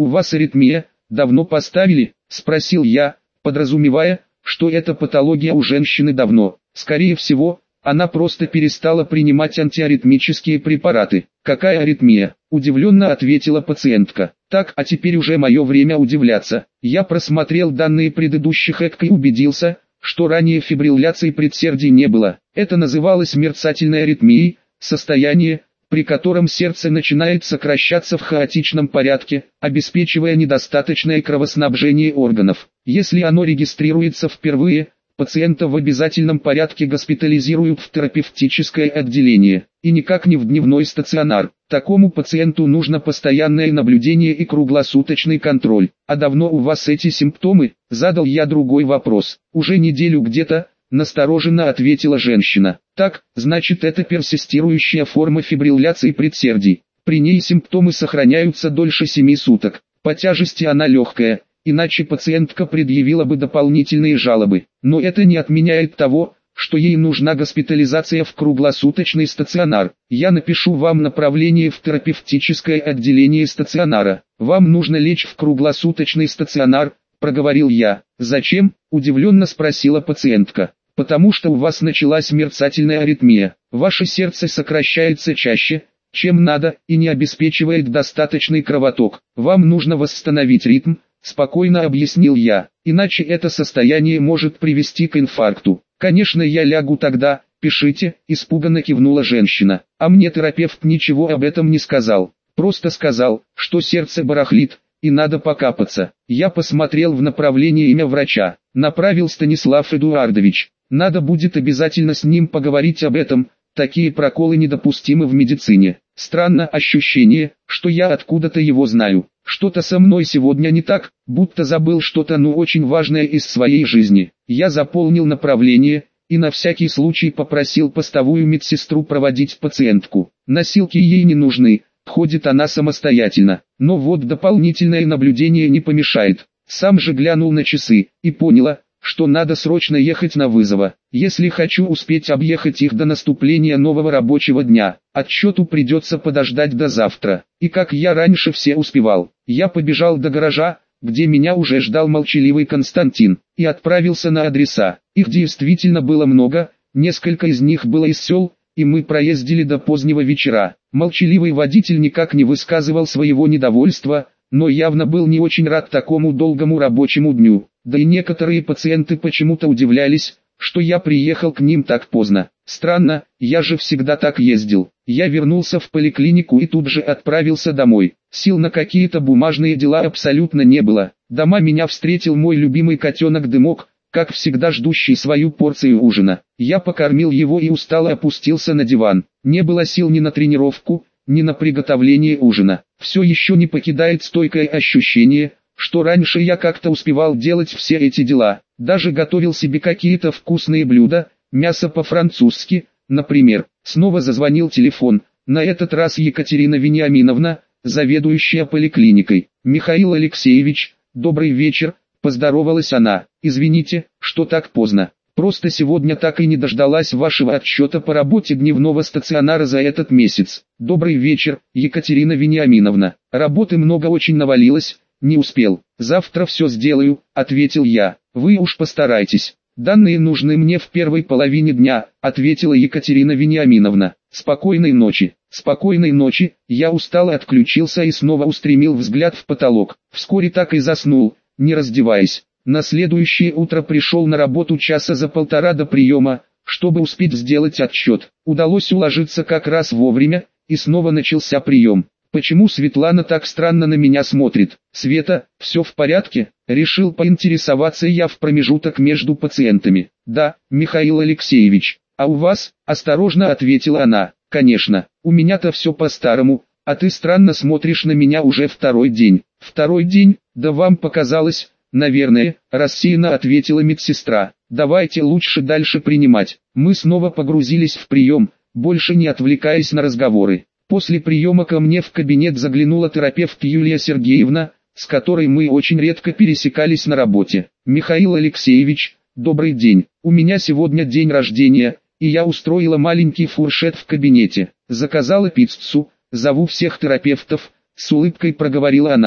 у вас аритмия, давно поставили?» – спросил я, подразумевая, что эта патология у женщины давно. Скорее всего, она просто перестала принимать антиаритмические препараты. «Какая аритмия?» – удивленно ответила пациентка. «Так, а теперь уже мое время удивляться. Я просмотрел данные предыдущих ЭКГ и убедился, что ранее фибрилляции предсердий не было. Это называлось мерцательной аритмией, состояние, при котором сердце начинает сокращаться в хаотичном порядке, обеспечивая недостаточное кровоснабжение органов. Если оно регистрируется впервые, пациента в обязательном порядке госпитализируют в терапевтическое отделение, и никак не в дневной стационар. Такому пациенту нужно постоянное наблюдение и круглосуточный контроль. «А давно у вас эти симптомы?» – задал я другой вопрос. «Уже неделю где-то», – настороженно ответила женщина. «Так, значит, это персистирующая форма фибрилляции предсердий. При ней симптомы сохраняются дольше 7 суток. По тяжести она легкая, иначе пациентка предъявила бы дополнительные жалобы. Но это не отменяет того, что ей нужна госпитализация в круглосуточный стационар. Я напишу вам направление в терапевтическое отделение стационара. Вам нужно лечь в круглосуточный стационар», – проговорил я. «Зачем?» – удивленно спросила пациентка. «Потому что у вас началась мерцательная аритмия. Ваше сердце сокращается чаще, чем надо, и не обеспечивает достаточный кровоток. Вам нужно восстановить ритм», – спокойно объяснил я. «Иначе это состояние может привести к инфаркту». «Конечно, я лягу тогда, пишите», – испуганно кивнула женщина. «А мне терапевт ничего об этом не сказал. Просто сказал, что сердце барахлит, и надо покапаться». Я посмотрел в направлении имя врача. Направил Станислав Эдуардович. «Надо будет обязательно с ним поговорить об этом, такие проколы недопустимы в медицине. Странно ощущение, что я откуда-то его знаю. Что-то со мной сегодня не так, будто забыл что-то очень важное из своей жизни». Я заполнил направление и на всякий случай попросил постовую медсестру проводить пациентку. Носилки ей не нужны, ходит она самостоятельно. Но вот дополнительное наблюдение не помешает. Сам же глянул на часы и поняла, что надо срочно ехать на вызова, если хочу успеть объехать их до наступления нового рабочего дня. Отчету придется подождать до завтра. И как я раньше все успевал, я побежал до гаража, где меня уже ждал молчаливый Константин, и отправился на адреса. Их действительно было много, несколько из них было из сел, и мы проездили до позднего вечера. Молчаливый водитель никак не высказывал своего недовольства, но явно был не очень рад такому долгому рабочему дню. Да и некоторые пациенты почему-то удивлялись, что я приехал к ним так поздно. Странно, я же всегда так ездил. Я вернулся в поликлинику и тут же отправился домой. Сил на какие-то бумажные дела абсолютно не было. Дома меня встретил мой любимый котенок Дымок, как всегда ждущий свою порцию ужина. Я покормил его и устало опустился на диван. Не было сил ни на тренировку, ни на приготовление ужина. Все еще не покидает стойкое ощущение, что раньше я как-то успевал делать все эти дела. Даже готовил себе какие-то вкусные блюда, мясо по-французски, например. Снова зазвонил телефон, на этот раз Екатерина Вениаминовна, заведующая поликлиникой. «Михаил Алексеевич, добрый вечер», – поздоровалась она. «Извините, что так поздно. Просто сегодня так и не дождалась вашего отчета по работе дневного стационара за этот месяц». «Добрый вечер, Екатерина Вениаминовна. Работы много очень навалилось, не успел. Завтра все сделаю», – ответил я. «Вы уж постарайтесь. Данные нужны мне в первой половине дня», – ответила Екатерина Вениаминовна. «Спокойной ночи». «Спокойной ночи». Я устало отключился и снова устремил взгляд в потолок. Вскоре так и заснул, не раздеваясь. На следующее утро пришел на работу часа за полтора до приема, чтобы успеть сделать отчет. Удалось уложиться как раз вовремя, и снова начался прием. «Почему Светлана так странно на меня смотрит?» «Света, все в порядке?» Решил поинтересоваться я в промежуток между пациентами. «Да, Михаил Алексеевич. А у вас?» – осторожно ответила она. «Конечно, у меня-то все по-старому, а ты странно смотришь на меня уже второй день». «Второй день? Да вам показалось, наверное», – рассеянно ответила медсестра. «Давайте лучше дальше принимать». Мы снова погрузились в прием, больше не отвлекаясь на разговоры. После приема ко мне в кабинет заглянула терапевт Юлия Сергеевна, с которой мы очень редко пересекались на работе. «Михаил Алексеевич, добрый день. У меня сегодня день рождения, и я устроила маленький фуршет в кабинете. Заказала пиццу, зову всех терапевтов», — с улыбкой проговорила она.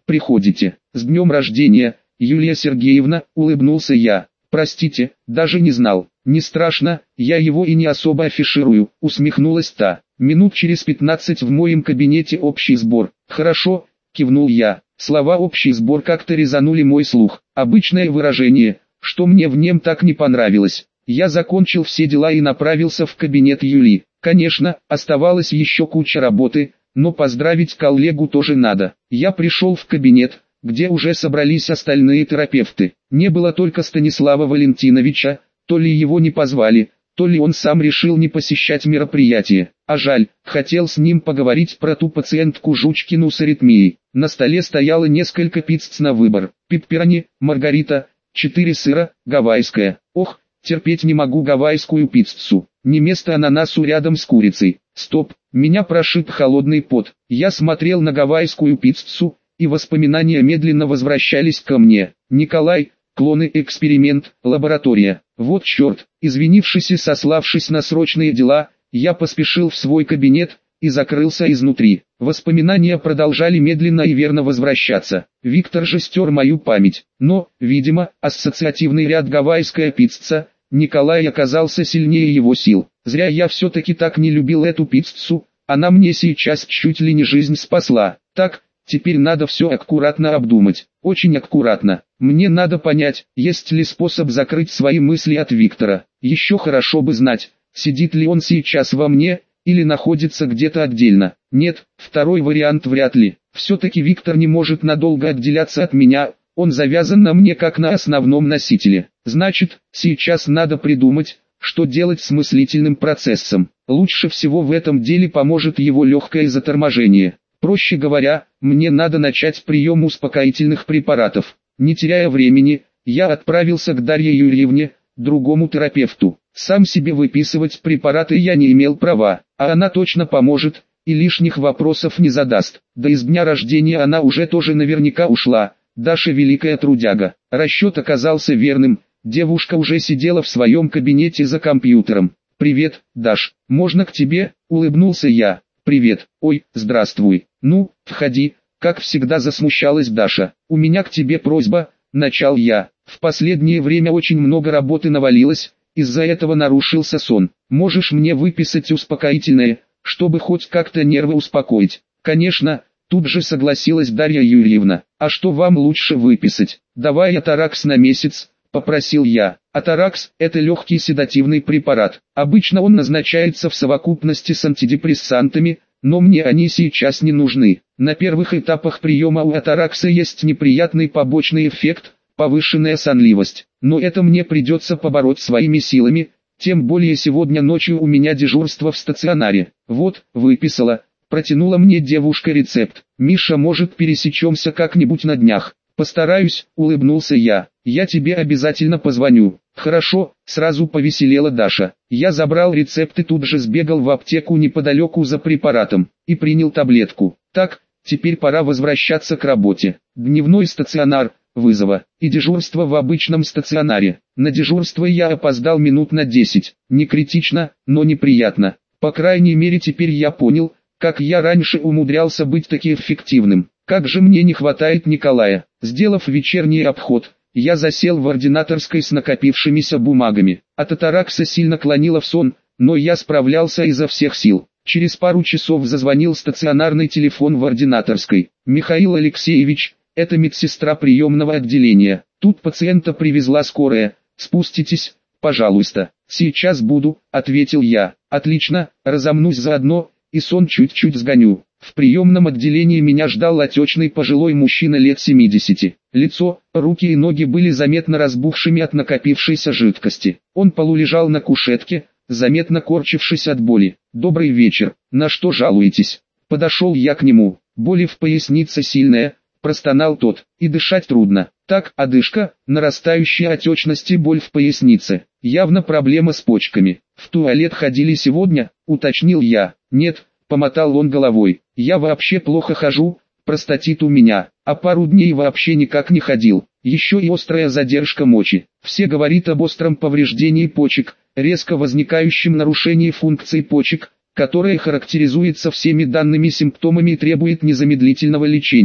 приходите. С днем рождения, Юлия Сергеевна, улыбнулся я. Простите, даже не знал. Не страшно, я его и не особо афиширую, усмехнулась та. Минут через 15 в моем кабинете общий сбор. Хорошо, кивнул я. Слова «общий сбор» как-то резанули мой слух. Обычное выражение, что мне в нем так не понравилось. Я закончил все дела и направился в кабинет Юли. Конечно, оставалась еще куча работы, но поздравить коллегу тоже надо. Я пришел в кабинет, где уже собрались остальные терапевты. Не было только Станислава Валентиновича, то ли его не позвали, то ли он сам решил не посещать мероприятие. А жаль, хотел с ним поговорить про ту пациентку Жучкину с аритмией. На столе стояло несколько пицц на выбор. Пепперони, маргарита, 4 сыра, гавайская. Ох, терпеть не могу гавайскую пиццу. Не место ананасу рядом с курицей. Стоп, меня прошиб холодный пот. Я смотрел на гавайскую пиццу, и воспоминания медленно возвращались ко мне. Николай, клоны, эксперимент, лаборатория. Вот черт, извинившись и сославшись на срочные дела, я поспешил в свой кабинет и закрылся изнутри. Воспоминания продолжали медленно и верно возвращаться. Виктор же стер мою память. Но, видимо, ассоциативный ряд гавайская пицца, Николай оказался сильнее его сил. Зря я все-таки так не любил эту пиццу, она мне сейчас чуть ли не жизнь спасла. Так, теперь надо все аккуратно обдумать. Очень аккуратно. Мне надо понять, есть ли способ закрыть свои мысли от Виктора. Еще хорошо бы знать, сидит ли он сейчас во мне, или находится где-то отдельно. Нет, второй вариант вряд ли. Все-таки Виктор не может надолго отделяться от меня, он завязан на мне как на основном носителе. Значит, сейчас надо придумать, что делать с мыслительным процессом. Лучше всего в этом деле поможет его легкое заторможение. Проще говоря, мне надо начать прием успокоительных препаратов. Не теряя времени, я отправился к Дарье Юрьевне, другому терапевту. Сам себе выписывать препараты я не имел права, а она точно поможет, и лишних вопросов не задаст. Да и с дня рождения она уже тоже наверняка ушла. Даша великая трудяга. Расчет оказался верным, девушка уже сидела в своем кабинете за компьютером. «Привет, Даш, можно к тебе?» – улыбнулся я. «Привет, ой, здравствуй, ну, входи», как всегда засмущалась Даша. «У меня к тебе просьба», – начал я. «В последнее время очень много работы навалилось, из-за этого нарушился сон. Можешь мне выписать успокоительное, чтобы хоть как-то нервы успокоить?» «Конечно», тут же согласилась Дарья Юрьевна. «А что вам лучше выписать?» «Давай Атаракс на месяц», – попросил я. Атаракс – это легкий седативный препарат. Обычно он назначается в совокупности с антидепрессантами, но мне они сейчас не нужны. На первых этапах приема у Атаракса есть неприятный побочный эффект – повышенная сонливость. Но это мне придется побороть своими силами, тем более сегодня ночью у меня дежурство в стационаре. Вот, выписала. Протянула мне девушка рецепт. «Миша, может, пересечемся как-нибудь на днях?» «Постараюсь», улыбнулся я. «Я тебе обязательно позвоню». «Хорошо», сразу повеселела Даша. Я забрал рецепт и тут же сбегал в аптеку неподалеку за препаратом и принял таблетку. Так, теперь пора возвращаться к работе. Дневной стационар, вызова и дежурство в обычном стационаре. На дежурство я опоздал минут на 10. Не критично, но неприятно. По крайней мере теперь я понял, как я раньше умудрялся быть таки эффективным. Как же мне не хватает Николая. Сделав вечерний обход, я засел в ординаторской с накопившимися бумагами. От Атаракса сильно клонило в сон, но я справлялся изо всех сил. Через пару часов зазвонил стационарный телефон в ординаторской. «Михаил Алексеевич, это медсестра приемного отделения. Тут пациента привезла скорая. Спуститесь, пожалуйста». «Сейчас буду», — ответил я. «Отлично, разомнусь заодно, и сон чуть-чуть сгоню». В приемном отделении меня ждал отечный пожилой мужчина лет 70. Лицо, руки и ноги были заметно разбухшими от накопившейся жидкости. Он полулежал на кушетке, заметно корчившись от боли. «Добрый вечер, на что жалуетесь?» Подошел я к нему. «Боли в пояснице сильная», простонал тот, «и дышать трудно». «Так, одышка, нарастающая отечность и боль в пояснице. Явно проблема с почками. В туалет ходили сегодня?» уточнил я. «Нет», помотал он головой. «Я вообще плохо хожу, простатит у меня, а пару дней вообще никак не ходил. Еще и острая задержка мочи. Все говорит об остром повреждении почек, резко возникающем нарушении функций почек, которое характеризуется всеми данными симптомами и требует незамедлительного лечения.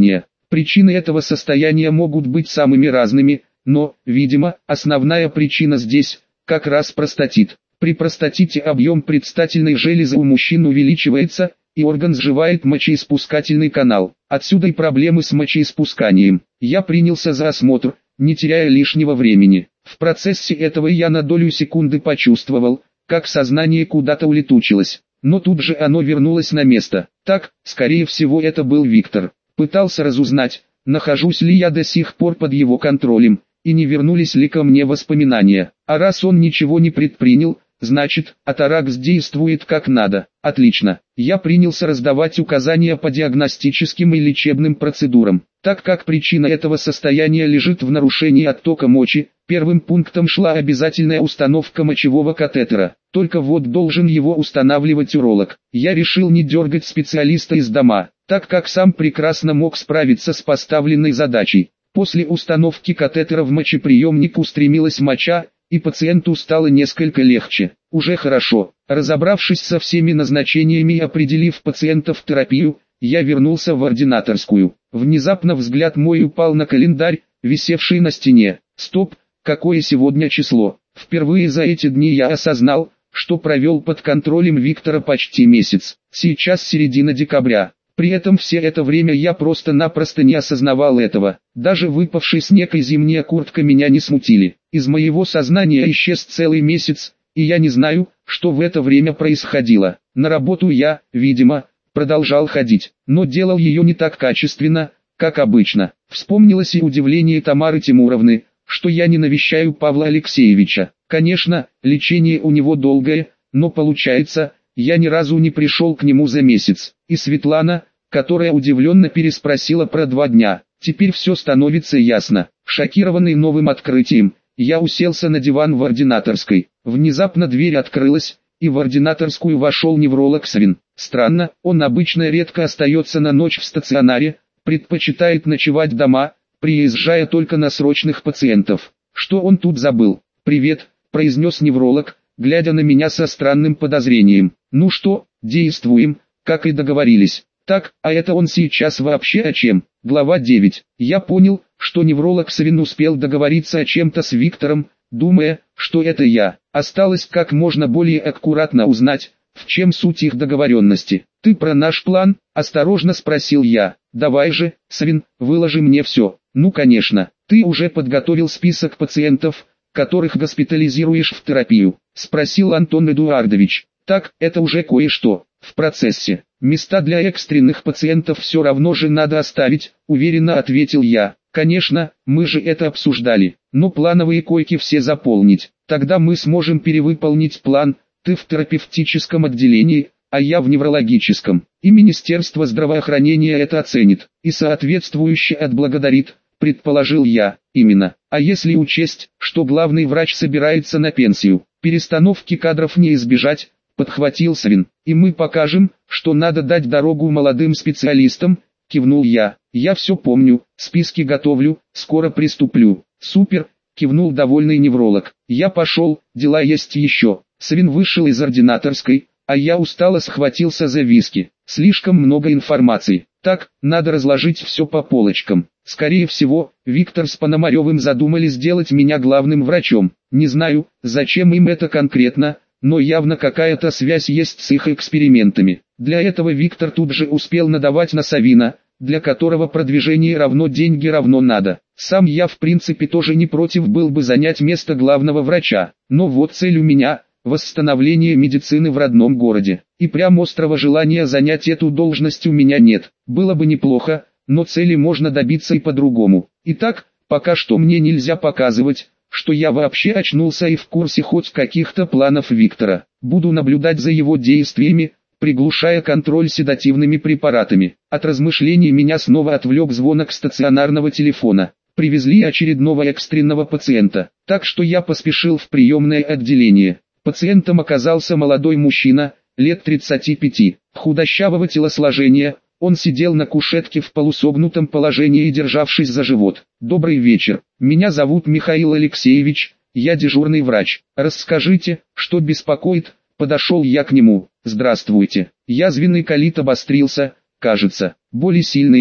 Причины этого состояния могут быть самыми разными, но, видимо, основная причина здесь, как раз простатит. При простатите объем предстательной железы у мужчин увеличивается, и орган сживает мочеиспускательный канал. Отсюда и проблемы с мочеиспусканием. Я принялся за осмотр, не теряя лишнего времени. В процессе этого я на долю секунды почувствовал, как сознание куда-то улетучилось. Но тут же оно вернулось на место. Так, скорее всего, это был Виктор. Пытался разузнать, нахожусь ли я до сих пор под его контролем, и не вернулись ли ко мне воспоминания. А раз он ничего не предпринял, значит, атаракс действует как надо. Отлично. Я принялся раздавать указания по диагностическим и лечебным процедурам. Так как причина этого состояния лежит в нарушении оттока мочи, первым пунктом шла обязательная установка мочевого катетера. Только вот должен его устанавливать уролог. Я решил не дергать специалиста из дома, так как сам прекрасно мог справиться с поставленной задачей. После установки катетера в мочеприемник устремилась моча, и пациенту стало несколько легче. Уже хорошо. Разобравшись со всеми назначениями и определив пациента в терапию, я вернулся в ординаторскую. Внезапно взгляд мой упал на календарь, висевший на стене. Стоп, какое сегодня число? Впервые за эти дни я осознал, что провел под контролем Виктора почти месяц. Сейчас середина декабря. При этом все это время я просто-напросто не осознавал этого. Даже выпавший снег и зимняя куртка меня не смутили. Из моего сознания исчез целый месяц, и я не знаю, что в это время происходило. На работу я, видимо, продолжал ходить, но делал ее не так качественно, как обычно. Вспомнилось и удивление Тамары Тимуровны, что я не навещаю Павла Алексеевича. Конечно, лечение у него долгое, но получается, я ни разу не пришел к нему за месяц. И Светлана, которая удивленно переспросила про 2 дня. Теперь все становится ясно. Шокированный новым открытием, я уселся на диван в ординаторской. Внезапно дверь открылась, и в ординаторскую вошел невролог Савин. Странно, он обычно редко остается на ночь в стационаре, предпочитает ночевать дома, приезжая только на срочных пациентов. Что он тут забыл? «Привет», — произнес невролог, глядя на меня со странным подозрением. «Ну что, действуем, как и договорились». Так, а это он сейчас вообще о чем? Глава 9. Я понял, что невролог Савин успел договориться о чем-то с Виктором, думая, что это я. Осталось как можно более аккуратно узнать, в чем суть их договоренности. «Ты про наш план?» – осторожно спросил я. «Давай же, Савин, выложи мне все». «Ну конечно, ты уже подготовил список пациентов, которых госпитализируешь в терапию?» – спросил Антон Эдуардович. «Так, это уже кое-что. В процессе. Места для экстренных пациентов все равно же надо оставить», – уверенно ответил я. «Конечно, мы же это обсуждали, но плановые койки все заполнить. Тогда мы сможем перевыполнить план, ты в терапевтическом отделении, а я в неврологическом. И Министерство здравоохранения это оценит, и соответствующе отблагодарит», – предположил я. «Именно. А если учесть, что главный врач собирается на пенсию, перестановки кадров не избежать», – подхватил Савин. «И мы покажем, что надо дать дорогу молодым специалистам», – кивнул я. «Я все помню, списки готовлю, скоро приступлю». «Супер», – кивнул довольный невролог. «Я пошел, дела есть еще». Савин вышел из ординаторской, а я устало схватился за виски. Слишком много информации. Так, надо разложить все по полочкам. Скорее всего, Виктор с Пономаревым задумали сделать меня главным врачом. Не знаю, зачем им это конкретно, но явно какая-то связь есть с их экспериментами. Для этого Виктор тут же успел надавать на Савина, для которого продвижение равно деньги равно надо. Сам я в принципе тоже не против был бы занять место главного врача, но вот цель у меня – восстановление медицины в родном городе. И прям острого желания занять эту должность у меня нет. Было бы неплохо, но цели можно добиться и по-другому. Итак, пока что мне нельзя показывать, что я вообще очнулся и в курсе хоть каких-то планов Виктора. Буду наблюдать за его действиями, приглушая контроль седативными препаратами. От размышлений меня снова отвлек звонок стационарного телефона. Привезли очередного экстренного пациента, так что я поспешил в приемное отделение. Пациентом оказался молодой мужчина, лет 35, худощавого телосложения. Он сидел на кушетке в полусогнутом положении и державшись за живот. «Добрый вечер, меня зовут Михаил Алексеевич, я дежурный врач. Расскажите, что беспокоит?» Подошел я к нему. «Здравствуйте, язвенный колит обострился, кажется. Боли сильные,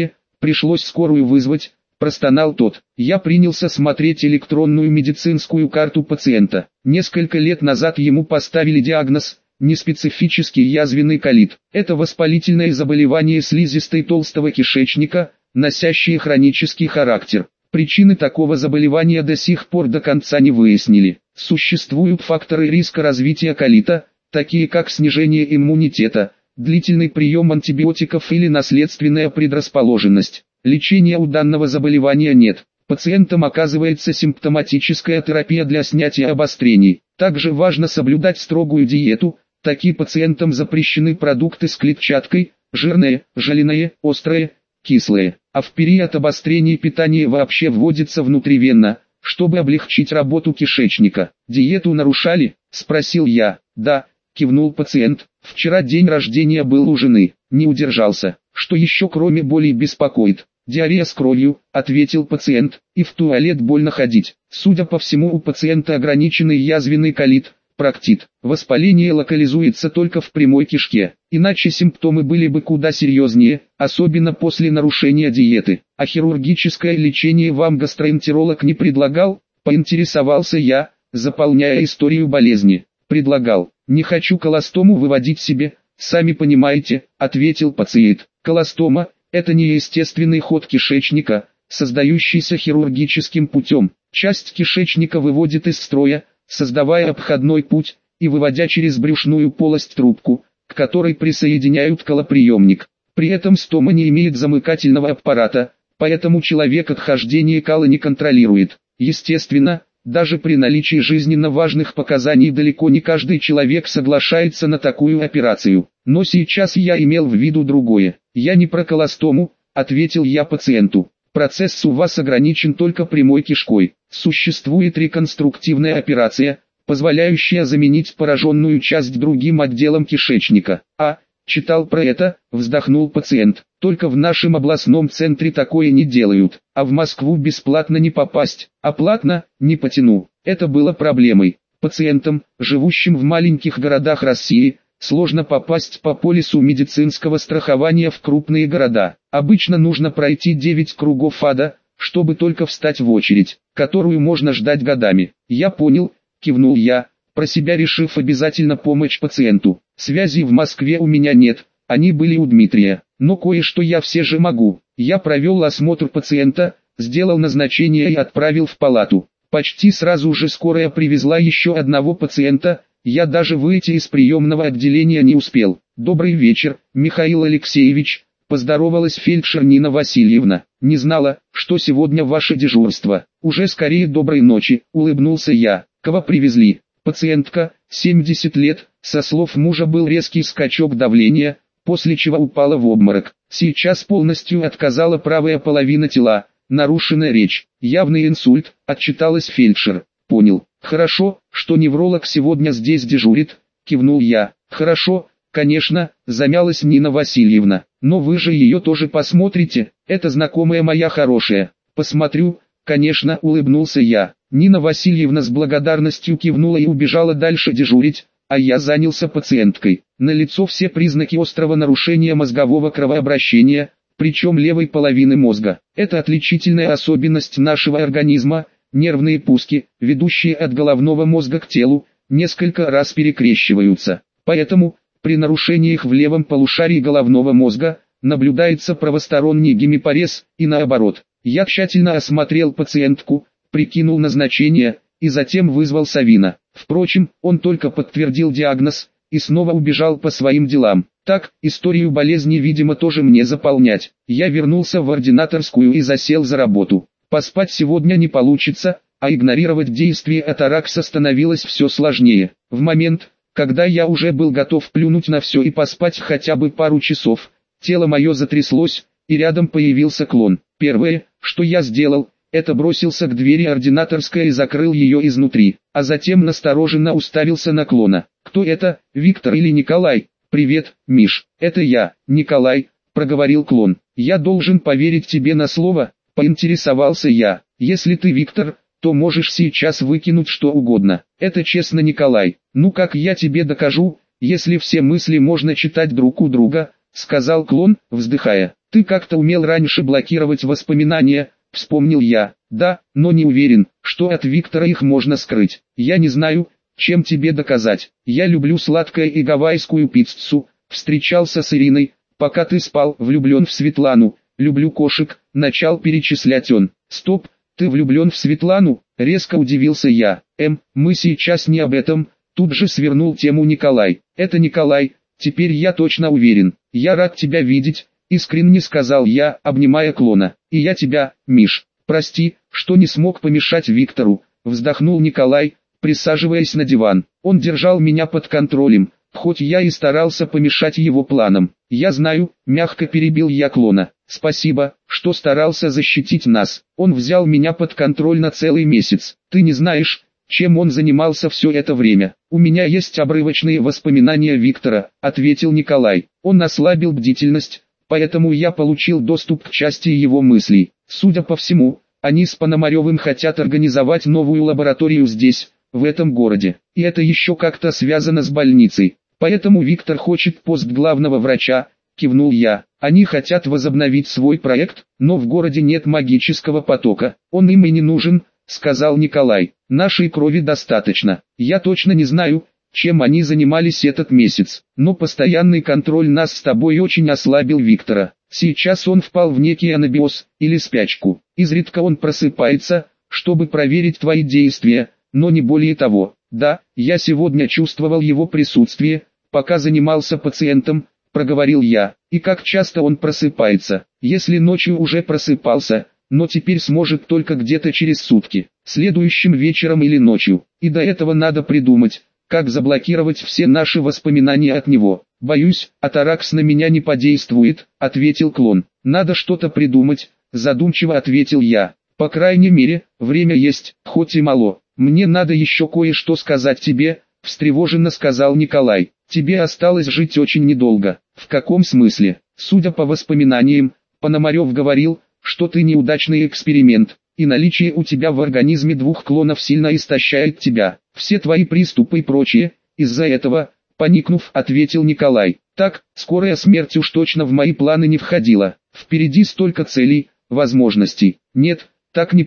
Пришлось скорую вызвать, простонал тот. Я принялся смотреть электронную медицинскую карту пациента. Несколько лет назад ему поставили диагноз неспецифический язвенный колит. Это воспалительное заболевание слизистой толстого кишечника, носящее хронический характер. Причины такого заболевания до сих пор до конца не выяснили. Существуют факторы риска развития колита, такие как снижение иммунитета, длительный прием антибиотиков или наследственная предрасположенность. Лечения у данного заболевания нет. Пациентам оказывается симптоматическая терапия для снятия обострений. Также важно соблюдать строгую диету. Таким пациентам запрещены продукты с клетчаткой, жирные, жаленые, острые, кислые. А в период обострений питание вообще вводится внутривенно, чтобы облегчить работу кишечника. «Диету нарушали?» – спросил я. «Да», – кивнул пациент. «Вчера день рождения был у жены. Не удержался. Что еще кроме боли беспокоит?» «Диарея с кровью», – ответил пациент, – «и в туалет больно ходить». Судя по всему, у пациента ограниченный язвенный колит, проктит. Воспаление локализуется только в прямой кишке, иначе симптомы были бы куда серьезнее, особенно после нарушения диеты. А хирургическое лечение вам гастроэнтеролог не предлагал? Поинтересовался я, заполняя историю болезни. Предлагал. Не хочу колостому выводить себе, сами понимаете, ответил пациент. Колостома – это неестественный ход кишечника, создающийся хирургическим путем. Часть кишечника выводит из строя, создавая обходной путь, и выводя через брюшную полость трубку, к которой присоединяют колоприемник. При этом стома не имеет замыкательного аппарата, поэтому человек отхождение кала не контролирует. Естественно, даже при наличии жизненно важных показаний далеко не каждый человек соглашается на такую операцию. Но сейчас я имел в виду другое. «Я не про колостому», — ответил я пациенту. «Процесс у вас ограничен только прямой кишкой. Существует реконструктивная операция, позволяющая заменить пораженную часть другим отделом кишечника». Читал про это, вздохнул пациент. «Только в нашем областном центре такое не делают, а в Москву бесплатно не попасть, а платно – не потяну». Это было проблемой. Пациентам, живущим в маленьких городах России, сложно попасть по полису медицинского страхования в крупные города. Обычно нужно пройти 9 кругов ада, чтобы только встать в очередь, которую можно ждать годами. «Я понял», – кивнул я, про себя решив обязательно помочь пациенту. Связей в Москве у меня нет, они были у Дмитрия, но кое-что я все же могу. Я провел осмотр пациента, сделал назначение и отправил в палату. Почти сразу же скорая привезла еще одного пациента, я даже выйти из приемного отделения не успел. «Добрый вечер, Михаил Алексеевич», – поздоровалась фельдшер Нина Васильевна. «Не знала, что сегодня ваше дежурство». «Уже скорее доброй ночи», – улыбнулся я. «Кого привезли?» Пациентка, 70 лет, со слов мужа был резкий скачок давления, после чего упала в обморок. Сейчас полностью отказала правая половина тела, нарушена речь, явный инсульт, отчиталась фельдшер. «Понял. Хорошо, что невролог сегодня здесь дежурит», кивнул я. «Хорошо, конечно», замялась Нина Васильевна. «Но вы же ее тоже посмотрите, это знакомая моя хорошая». «Посмотрю, конечно», улыбнулся я. Нина Васильевна с благодарностью кивнула и убежала дальше дежурить, а я занялся пациенткой. Налицо все признаки острого нарушения мозгового кровообращения, причем левой половины мозга. Это отличительная особенность нашего организма, нервные пуски, ведущие от головного мозга к телу, несколько раз перекрещиваются. Поэтому, при нарушениях в левом полушарии головного мозга, наблюдается правосторонний гемипарез, и наоборот. Я тщательно осмотрел пациентку, прикинул назначение, и затем вызвал Савина. Впрочем, он только подтвердил диагноз, и снова убежал по своим делам. Так, историю болезни видимо тоже мне заполнять. Я вернулся в ординаторскую и засел за работу. Поспать сегодня не получится, а игнорировать действие атаракса становилось все сложнее. В момент, когда я уже был готов плюнуть на все и поспать хотя бы пару часов, тело мое затряслось, и рядом появился клон. Первое, что я сделал, это бросился к двери ординаторской и закрыл ее изнутри, а затем настороженно уставился на клона. «Кто это, Виктор или Николай?» «Привет, Миш, это я, Николай», — проговорил клон. «Я должен поверить тебе на слово», — поинтересовался я. «Если ты Виктор, то можешь сейчас выкинуть что угодно. Это честно, Николай. Ну как я тебе докажу, если все мысли можно читать друг у друга?» — сказал клон, вздыхая. Ты как-то умел раньше блокировать воспоминания, вспомнил я. Да, но не уверен, что от Виктора их можно скрыть. Я не знаю, чем тебе доказать. Я люблю сладкое и гавайскую пиццу. Встречался с Ириной, пока ты спал, влюблен в Светлану. Люблю кошек, начал перечислять он. Стоп, ты влюблен в Светлану? Резко удивился я. Мы сейчас не об этом. Тут же свернул тему Николай. Это Николай, теперь я точно уверен. Я рад тебя видеть, искренне сказал я, обнимая клона. И я тебя, Миш. Прости, что не смог помешать Виктору, вздохнул Николай, присаживаясь на диван. Он держал меня под контролем, хоть я и старался помешать его планам. Я знаю, мягко перебил я клона. Спасибо, что старался защитить нас. Он взял меня под контроль на целый месяц. Ты не знаешь, чем он занимался все это время. У меня есть обрывочные воспоминания Виктора, ответил Николай. Он ослабил бдительность, поэтому я получил доступ к части его мыслей. Судя по всему, они с Пономаревым хотят организовать новую лабораторию здесь, в этом городе. И это еще как-то связано с больницей. Поэтому Виктор хочет пост главного врача, кивнул я. Они хотят возобновить свой проект, но в городе нет магического потока. Он им и не нужен, сказал Николай. Нашей крови достаточно. Я точно не знаю, чем они занимались этот месяц, но постоянный контроль нас с тобой очень ослабил Виктора. Сейчас он впал в некий анабиоз, или спячку. Изредка он просыпается, чтобы проверить твои действия, но не более того. Да, я сегодня чувствовал его присутствие, пока занимался пациентом, проговорил я. И как часто он просыпается? Если ночью уже просыпался, но теперь сможет только где-то через сутки, следующим вечером или ночью. И до этого надо придумать, как заблокировать все наши воспоминания от него. Боюсь, Атаракс на меня не подействует, ответил клон. Надо что-то придумать, задумчиво ответил я. По крайней мере, время есть, хоть и мало. Мне надо еще кое-что сказать тебе, встревоженно сказал Николай. Тебе осталось жить очень недолго. В каком смысле? Судя по воспоминаниям, Пономарев говорил, что ты неудачный эксперимент, и наличие у тебя в организме двух клонов сильно истощает тебя. Все твои приступы и прочее, из-за этого, поникнув, ответил Николай. Так, скорая смерть уж точно в мои планы не входила. Впереди столько целей, возможностей. Нет, так не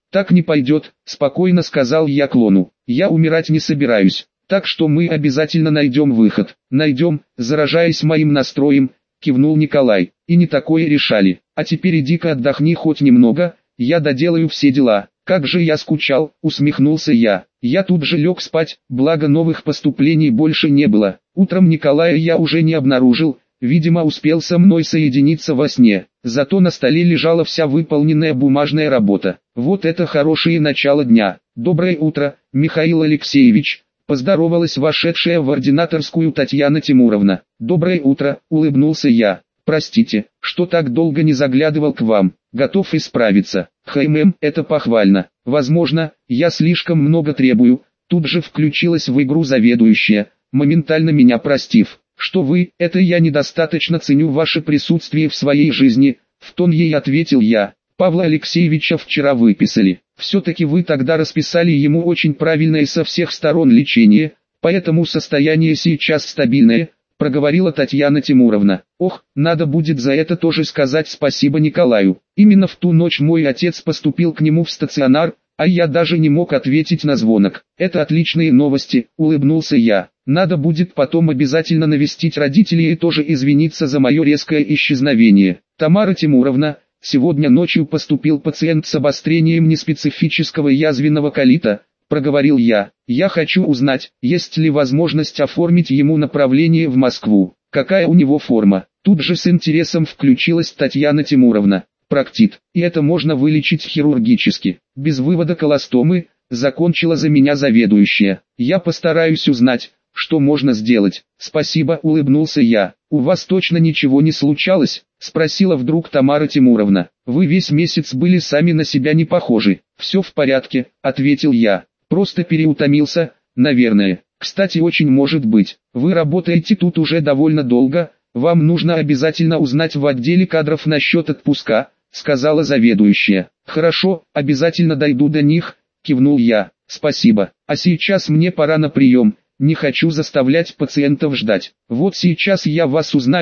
пойдет, спокойно сказал я клону. Я умирать не собираюсь, так что мы обязательно найдем выход. Найдем, заражаясь моим настроем, кивнул Николай. И не такое решали. А теперь иди-ка отдохни хоть немного, я доделаю все дела. Как же я скучал, усмехнулся я. Я тут же лег спать, благо новых поступлений больше не было. Утром Николая я уже не обнаружил, видимо успел со мной соединиться во сне. Зато на столе лежала вся выполненная бумажная работа. Вот это хорошее начало дня. Доброе утро, Михаил Алексеевич, поздоровалась вошедшая в ординаторскую Татьяна Тимуровна. Доброе утро, улыбнулся я. Простите, что так долго не заглядывал к вам. Готов исправиться. Это похвально. Возможно, я слишком много требую. Тут же включилась в игру заведующая, моментально меня простив. Что вы, это я недостаточно ценю ваше присутствие в своей жизни, в тон ей ответил я. Павла Алексеевича вчера выписали. Все-таки вы тогда расписали ему очень правильное со всех сторон лечение, поэтому состояние сейчас стабильное, проговорила Татьяна Тимуровна. Ох, надо будет за это тоже сказать спасибо Николаю. Именно в ту ночь мой отец поступил к нему в стационар, а я даже не мог ответить на звонок. Это отличные новости, улыбнулся я. Надо будет потом обязательно навестить родителей и тоже извиниться за мое резкое исчезновение. Тамара Тимуровна, сегодня ночью поступил пациент с обострением неспецифического язвенного колита, проговорил я. Я хочу узнать, есть ли возможность оформить ему направление в Москву. Какая у него форма? Тут же с интересом включилась Татьяна Тимуровна. Проктит. И это можно вылечить хирургически. Без вывода колостомы, закончила за меня заведующая. Я постараюсь узнать, что можно сделать. Спасибо, улыбнулся я. У вас точно ничего не случалось? Спросила вдруг Тамара Тимуровна. Вы весь месяц были сами на себя не похожи. Все в порядке, ответил я. Просто переутомился, наверное. Кстати, очень может быть. Вы работаете тут уже довольно долго. Вам нужно обязательно узнать в отделе кадров насчет отпуска, сказала заведующая. Хорошо, обязательно дойду до них, кивнул я. Спасибо. А сейчас мне пора на прием. Не хочу заставлять пациентов ждать. Вот сейчас я вас узнаю,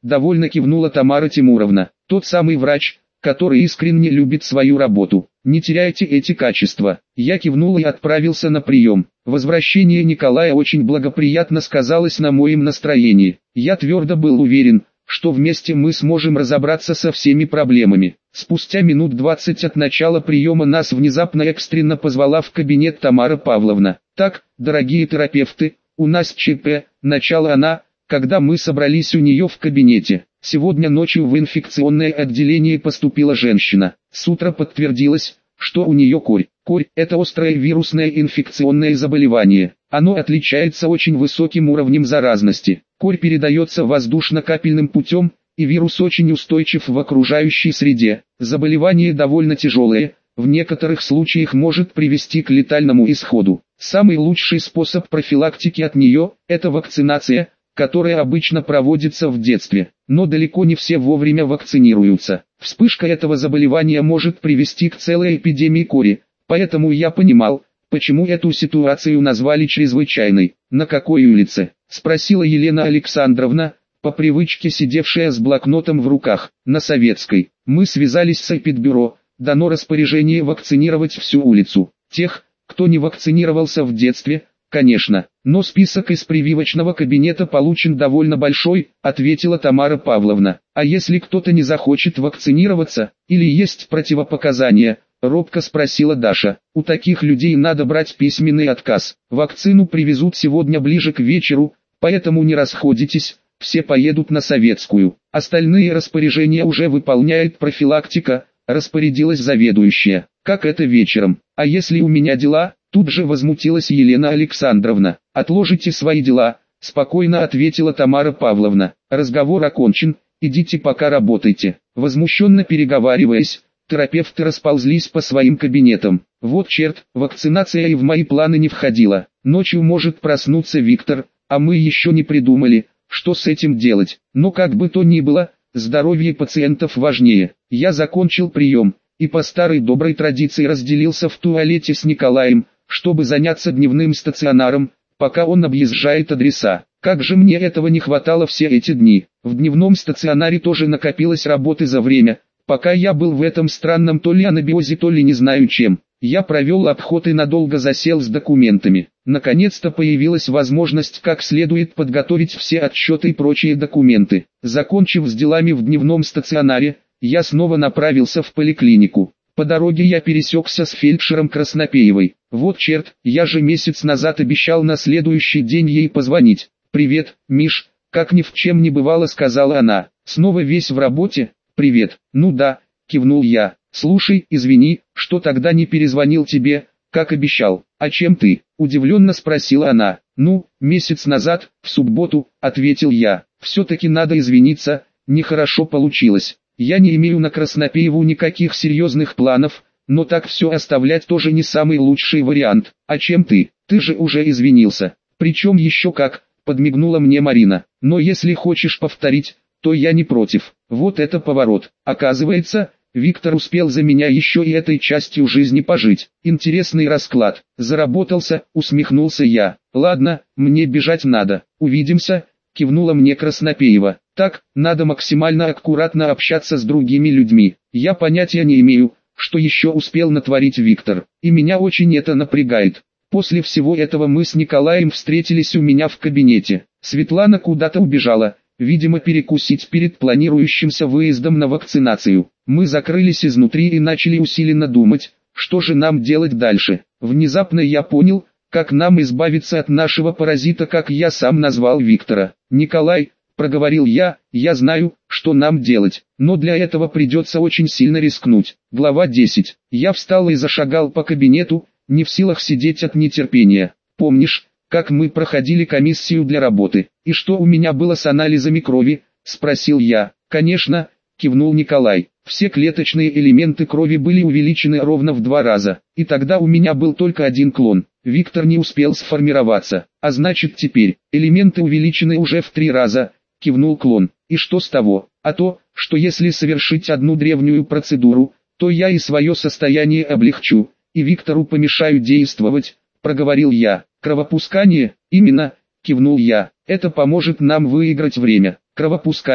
довольно кивнула Тамара Тимуровна. Тот самый врач, который искренне любит свою работу. Не теряйте эти качества. Я кивнул и отправился на прием. Возвращение Николая очень благоприятно сказалось на моем настроении. Я твердо был уверен, что вместе мы сможем разобраться со всеми проблемами. Спустя минут 20 от начала приема нас внезапно экстренно позвала в кабинет Тамара Павловна. «Так, дорогие терапевты, у нас ЧП», — начала она, когда мы собрались у нее в кабинете. «Сегодня ночью в инфекционное отделение поступила женщина. С утра подтвердилось, что у нее корь. Корь – это острое вирусное инфекционное заболевание. Оно отличается очень высоким уровнем заразности. Корь передается воздушно-капельным путем, и вирус очень устойчив в окружающей среде. Заболевание довольно тяжелое, в некоторых случаях может привести к летальному исходу. Самый лучший способ профилактики от нее – это вакцинация, которая обычно проводится в детстве, но далеко не все вовремя вакцинируются. Вспышка этого заболевания может привести к целой эпидемии кори, поэтому я понимал, почему эту ситуацию назвали чрезвычайной. «На какой улице?» – спросила Елена Александровна, по привычке сидевшая с блокнотом в руках. «На Советской. Мы связались с эпидбюро, дано распоряжение вакцинировать всю улицу. Тех, кто не вакцинировался в детстве, конечно, но список из прививочного кабинета получен довольно большой», ответила Тамара Павловна. «А если кто-то не захочет вакцинироваться, или есть противопоказания?» робко спросила Даша. «У таких людей надо брать письменный отказ. Вакцину привезут сегодня ближе к вечеру, поэтому не расходитесь, все поедут на Советскую. Остальные распоряжения уже выполняет профилактика», распорядилась заведующая. «Как это вечером? А если у меня дела?» Тут же возмутилась Елена Александровна. «Отложите свои дела», спокойно ответила Тамара Павловна. «Разговор окончен, идите пока работайте». Возмущенно переговариваясь, терапевты расползлись по своим кабинетам. «Вот черт, вакцинация и в мои планы не входила. Ночью может проснуться Виктор, а мы еще не придумали, что с этим делать. Но как бы то ни было, здоровье пациентов важнее». Я закончил прием, и по старой доброй традиции разделился в туалете с Николаем, чтобы заняться дневным стационаром, пока он объезжает адреса. Как же мне этого не хватало все эти дни. В дневном стационаре тоже накопилось работы за время, пока я был в этом странном то ли анабиозе, то ли не знаю чем. Я провел обход и надолго засел с документами. Наконец-то появилась возможность как следует подготовить все отчеты и прочие документы. Закончив с делами в дневном стационаре, я снова направился в поликлинику. По дороге я пересекся с фельдшером Краснопеевой. «Вот черт, я же месяц назад обещал на следующий день ей позвонить». «Привет, Миш», как ни в чем не бывало, сказала она. «Снова весь в работе?» «Привет». «Ну да», кивнул я. «Слушай, извини, что тогда не перезвонил тебе, как обещал». «А чем ты?» удивленно спросила она. «Ну, месяц назад, в субботу», ответил я. «Все-таки надо извиниться, нехорошо получилось. Я не имею на Краснопееву никаких серьезных планов, но так все оставлять тоже не самый лучший вариант». «А чем ты? Ты же уже извинился». «Причем еще как», подмигнула мне Марина. «Но если хочешь повторить, то я не против». Вот это поворот. Оказывается, Виктор успел за меня еще и этой частью жизни пожить. Интересный расклад. Заработался, усмехнулся я. «Ладно, мне бежать надо. Увидимся», кивнула мне Краснопеева. «Так, надо максимально аккуратно общаться с другими людьми. Я понятия не имею, что еще успел натворить Виктор, и меня очень это напрягает». После всего этого мы с Николаем встретились у меня в кабинете. Светлана куда-то убежала, видимо перекусить перед планирующимся выездом на вакцинацию. Мы закрылись изнутри и начали усиленно думать, что же нам делать дальше. Внезапно я понял, как нам избавиться от нашего паразита, как я сам назвал Виктора. «Николай», проговорил я знаю, что нам делать, но для этого придется очень сильно рискнуть. Глава 10. Я встал и зашагал по кабинету, не в силах сидеть от нетерпения. «Помнишь, как мы проходили комиссию для работы, и что у меня было с анализами крови?» – спросил я. «Конечно», – кивнул Николай. «Все клеточные элементы крови были увеличены ровно в 2 раза, и тогда у меня был только один клон. Виктор не успел сформироваться, а значит теперь элементы увеличены уже в 3 раза», – кивнул клон. «И что с того? А то, что если совершить одну древнюю процедуру, то я и свое состояние облегчу, и Виктору помешаю действовать», – проговорил я. «Кровопускание?» «Именно», – кивнул я. «Это поможет нам выиграть время». «Кровопускание?»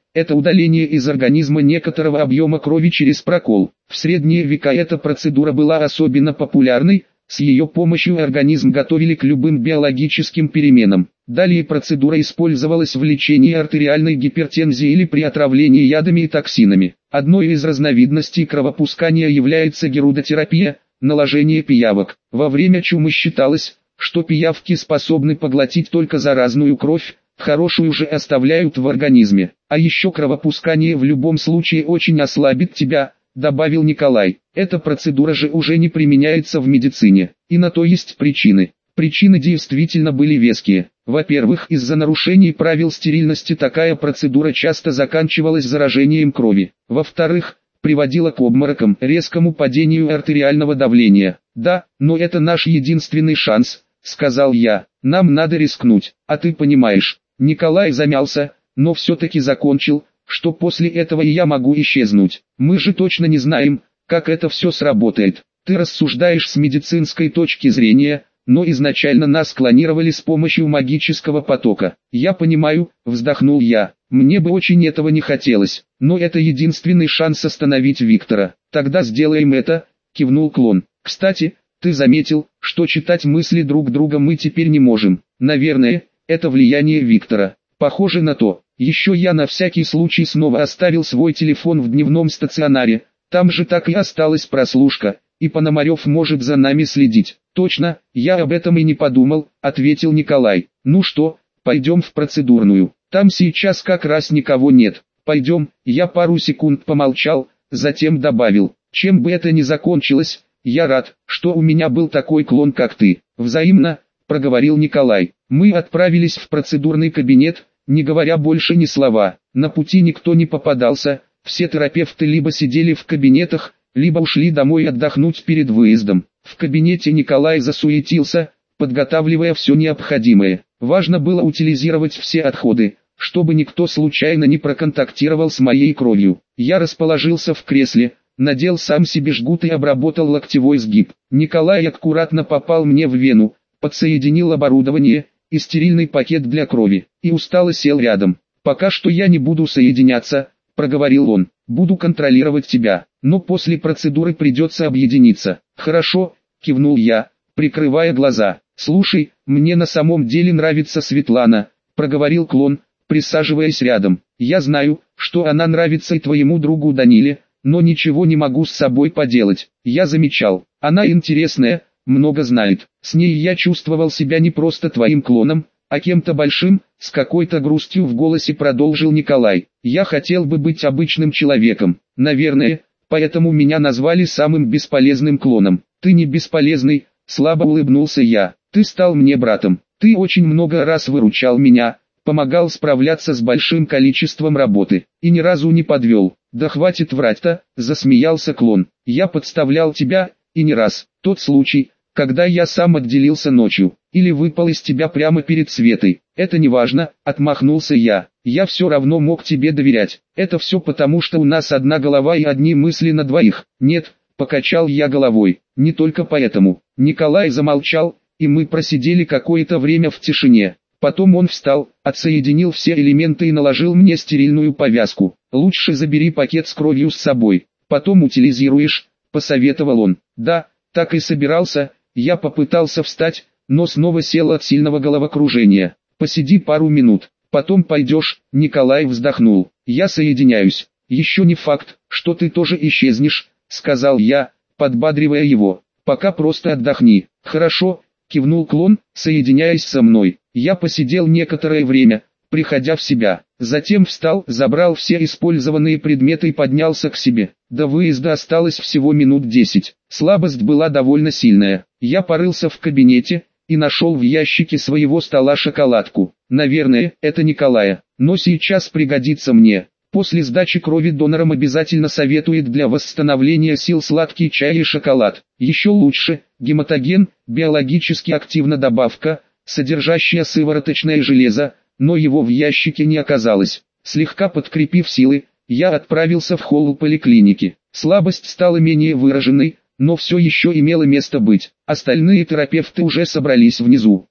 это удаление из организма некоторого объема крови через прокол. В средние века эта процедура была особенно популярной, с ее помощью организм готовили к любым биологическим переменам. Далее процедура использовалась в лечении артериальной гипертензии или при отравлении ядами и токсинами. Одной из разновидностей кровопускания является герудотерапия, наложение пиявок. Во время чумы считалось, что пиявки способны поглотить только заразную кровь, хорошую же оставляют в организме. А еще кровопускание в любом случае очень ослабит тебя, добавил Николай. Эта процедура же уже не применяется в медицине, и на то есть причины. Причины действительно были веские. Во-первых, из-за нарушений правил стерильности такая процедура часто заканчивалась заражением крови. Во-вторых, приводила к обморокам, резкому падению артериального давления. Да, но это наш единственный шанс, сказал я. Нам надо рискнуть, а ты понимаешь. Николай замялся, но все-таки закончил, что после этого и я могу исчезнуть. Мы же точно не знаем, как это все сработает. Ты рассуждаешь с медицинской точки зрения, но изначально нас клонировали с помощью магического потока. Я понимаю, вздохнул я. Мне бы очень этого не хотелось, но это единственный шанс остановить Виктора. Тогда сделаем это, кивнул клон. Кстати, ты заметил, что читать мысли друг друга мы теперь не можем. Наверное, это влияние Виктора. Похоже на то. Еще я на всякий случай снова оставил свой телефон в дневном стационаре. Там же так и осталась прослушка, и Пономарев может за нами следить. Точно, я об этом и не подумал, ответил Николай. Ну что, пойдем в процедурную. Там сейчас как раз никого нет. Пойдем, я пару секунд помолчал, затем добавил. Чем бы это ни закончилось, я рад, что у меня был такой клон как ты. Взаимно, проговорил Николай. Мы отправились в процедурный кабинет, не говоря больше ни слова. На пути никто не попадался, все терапевты либо сидели в кабинетах, либо ушли домой отдохнуть перед выездом. В кабинете Николай засуетился, подготавливая все необходимое. Важно было утилизировать все отходы, чтобы никто случайно не проконтактировал с моей кровью. Я расположился в кресле, надел сам себе жгут и обработал локтевой сгиб. Николай аккуратно попал мне в вену, подсоединил оборудование и стерильный пакет для крови, и устало сел рядом. «Пока что я не буду соединяться», — проговорил он. «Буду контролировать тебя, но после процедуры придется объединиться». «Хорошо», — кивнул я, прикрывая глаза. «Слушай, мне на самом деле нравится Светлана», — проговорил клон, присаживаясь рядом. «Я знаю, что она нравится и твоему другу Даниле, но ничего не могу с собой поделать. Я замечал, она интересная, много знает. С ней я чувствовал себя не просто твоим клоном, а кем-то большим», — с какой-то грустью в голосе продолжил Николай. «Я хотел бы быть обычным человеком, наверное, поэтому меня назвали самым бесполезным клоном». «Ты не бесполезный», — слабо улыбнулся я. «Ты стал мне братом. Ты очень много раз выручал меня, помогал справляться с большим количеством работы, и ни разу не подвел». «Да хватит врать-то», — засмеялся клон. «Я подставлял тебя, и не раз. Тот случай, когда я сам отделился ночью, или выпал из тебя прямо перед Светой. Это не важно», — отмахнулся я. «Я все равно мог тебе доверять. Это все потому, что у нас одна голова и одни мысли на двоих». «Нет», — покачал я головой, — «не только поэтому». Николай замолчал, и мы просидели какое-то время в тишине. Потом он встал, отсоединил все элементы и наложил мне стерильную повязку. «Лучше забери пакет с кровью с собой, потом утилизируешь», — посоветовал он. «Да, так и собирался». Я попытался встать, но снова сел от сильного головокружения. «Посиди пару минут, потом пойдешь», — Николай вздохнул. «Я соединяюсь. Еще не факт, что ты тоже исчезнешь», — сказал я, подбадривая его. «Пока просто отдохни». «Хорошо», — кивнул клон, соединяясь со мной. Я посидел некоторое время, приходя в себя. Затем встал, забрал все использованные предметы и поднялся к себе. До выезда осталось всего минут 10. Слабость была довольно сильная. Я порылся в кабинете и нашел в ящике своего стола шоколадку. Наверное, это Николая, но сейчас пригодится мне. После сдачи крови донорам обязательно советует для восстановления сил сладкий чай и шоколад. Еще лучше, гематоген, биологически активна добавка, содержащая сывороточное железо, но его в ящике не оказалось. Слегка подкрепив силы, я отправился в холл поликлиники. Слабость стала менее выраженной, но все еще имело место быть. Остальные терапевты уже собрались внизу.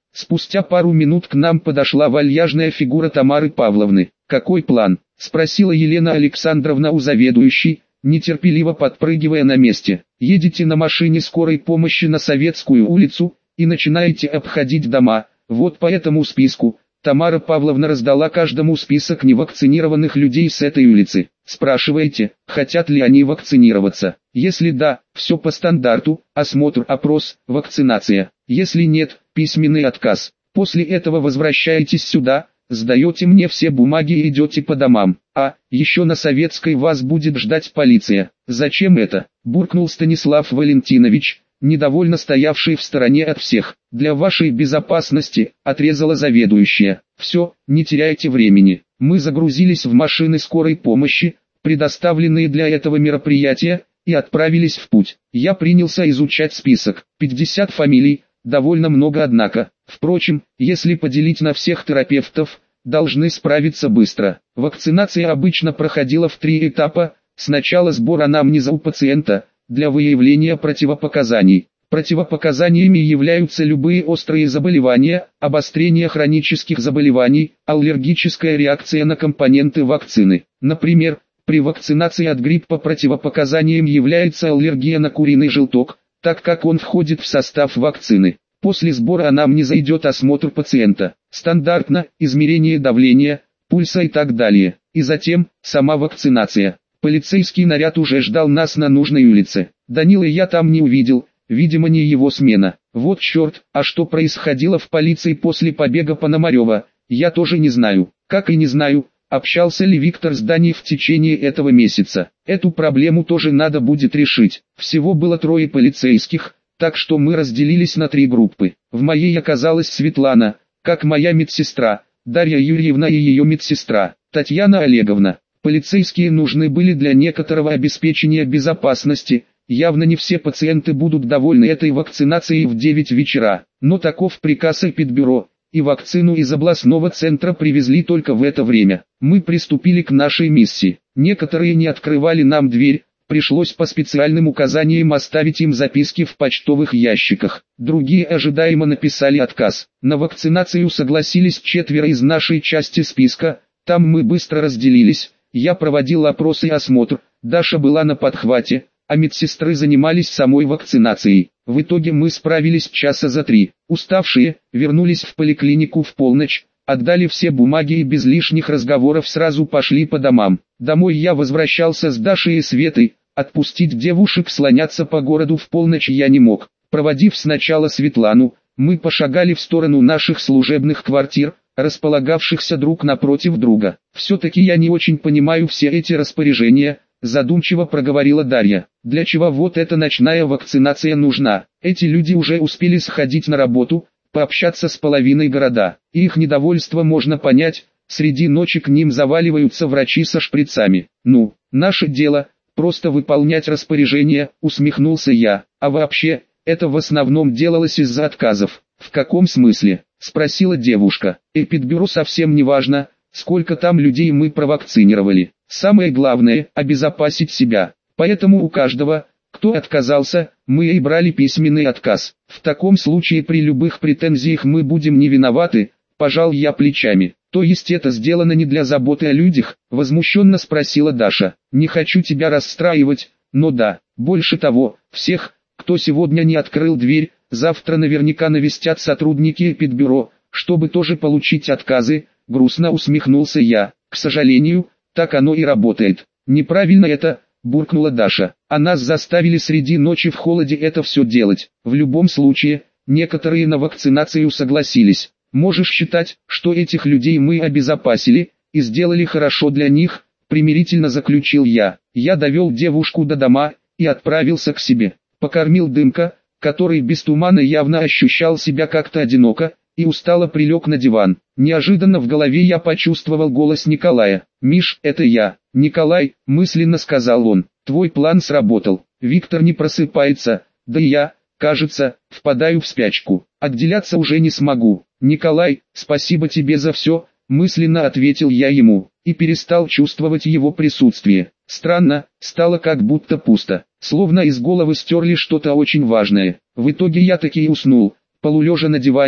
Спустя пару минут к нам подошла вальяжная фигура Тамары Павловны. «Какой план?» – спросила Елена Александровна у заведующей, нетерпеливо подпрыгивая на месте. «Едете на машине скорой помощи на Советскую улицу и начинаете обходить дома. Вот по этому списку». Тамара Павловна раздала каждому список невакцинированных людей с этой улицы. Спрашивайте, хотят ли они вакцинироваться. Если да, все по стандарту: осмотр, опрос, вакцинация. Если нет, письменный отказ. После этого возвращаетесь сюда, сдаете мне все бумаги и идете по домам. А, еще на Советской вас будет ждать полиция. Зачем это? Буркнул Станислав Валентинович, недовольно стоявший в стороне от всех. «Для вашей безопасности», — отрезала заведующая. «Все, не теряйте времени». Мы загрузились в машины скорой помощи, предоставленные для этого мероприятия, и отправились в путь. Я принялся изучать список. 50 фамилий, довольно много однако. Впрочем, если поделить на всех терапевтов, должны справиться быстро. Вакцинация обычно проходила в 3 этапа. Сначала сбор анамнеза у пациента, для выявления противопоказаний. Противопоказаниями являются любые острые заболевания, обострение хронических заболеваний, аллергическая реакция на компоненты вакцины. Например, при вакцинации от гриппа противопоказанием является аллергия на куриный желток, так как он входит в состав вакцины. После сбора анамнеза идет осмотр пациента. Стандартно измерение давления, пульса и так далее. И затем сама вакцинация. Полицейский наряд уже ждал нас на нужной улице. Данила я там не увидел. Видимо, не его смена. Вот черт, а что происходило в полиции после побега Пономарева, я тоже не знаю. Как и не знаю, общался ли Виктор с Даней в течение этого месяца. Эту проблему тоже надо будет решить. Всего было 3 полицейских, так что мы разделились на 3 группы. В моей оказалась Светлана, как моя медсестра, Дарья Юрьевна и ее медсестра, Татьяна Олеговна. Полицейские нужны были для некоторого обеспечения безопасности. Явно не все пациенты будут довольны этой вакцинацией в 9 вечера, но таков приказ Эпидбюро, и вакцину из областного центра привезли только в это время. Мы приступили к нашей миссии. Некоторые не открывали нам дверь, пришлось по специальным указаниям оставить им записки в почтовых ящиках. Другие ожидаемо написали отказ. На вакцинацию согласились 4 из нашей части списка, там мы быстро разделились. Я проводил опрос и осмотр, Даша была на подхвате, а медсестры занимались самой вакцинацией. В итоге мы справились часа за 3. Уставшие, вернулись в поликлинику в полночь, отдали все бумаги и без лишних разговоров сразу пошли по домам. Домой я возвращался с Дашей и Светой, отпустить девушек слоняться по городу в полночь я не мог. Проводив сначала Светлану, мы пошагали в сторону наших служебных квартир, располагавшихся друг напротив друга. «Все-таки я не очень понимаю все эти распоряжения», — задумчиво проговорила Дарья. «Для чего вот эта ночная вакцинация нужна? Эти люди уже успели сходить на работу, пообщаться с половиной города. И их недовольство можно понять, среди ночи к ним заваливаются врачи со шприцами. Ну, наше дело, просто выполнять распоряжения», — усмехнулся я. «А вообще, это в основном делалось из-за отказов». «В каком смысле?» — спросила девушка. «Эпидбюро совсем не важно, сколько там людей мы провакцинировали. Самое главное – обезопасить себя. Поэтому у каждого, кто отказался, мы и брали письменный отказ. В таком случае при любых претензиях мы будем не виноваты», – пожал я плечами. «То есть это сделано не для заботы о людях?» – возмущенно спросила Даша. «Не хочу тебя расстраивать, но да, больше того, всех, кто сегодня не открыл дверь, завтра наверняка навестят сотрудники Эпидбюро, чтобы тоже получить отказы», – грустно усмехнулся я. «К сожалению, так оно и работает». «Неправильно это», – буркнула Даша. «А нас заставили среди ночи в холоде это все делать. В любом случае, некоторые на вакцинацию согласились. Можешь считать, что этих людей мы обезопасили, и сделали хорошо для них», – примирительно заключил я. Я довел девушку до дома, и отправился к себе. Покормил Дымка, который без тумана явно ощущал себя как-то одиноко, и устало прилег на диван. Неожиданно в голове я почувствовал голос Николая. «Миш, это я». «Николай», — мысленно сказал он, — «твой план сработал. Виктор не просыпается, да и я, кажется, впадаю в спячку. Отделяться уже не смогу». «Николай, спасибо тебе за все», — мысленно ответил я ему, и перестал чувствовать его присутствие. Странно, стало как будто пусто, словно из головы стерли что-то очень важное. В итоге я таки и уснул, полулежа на диване,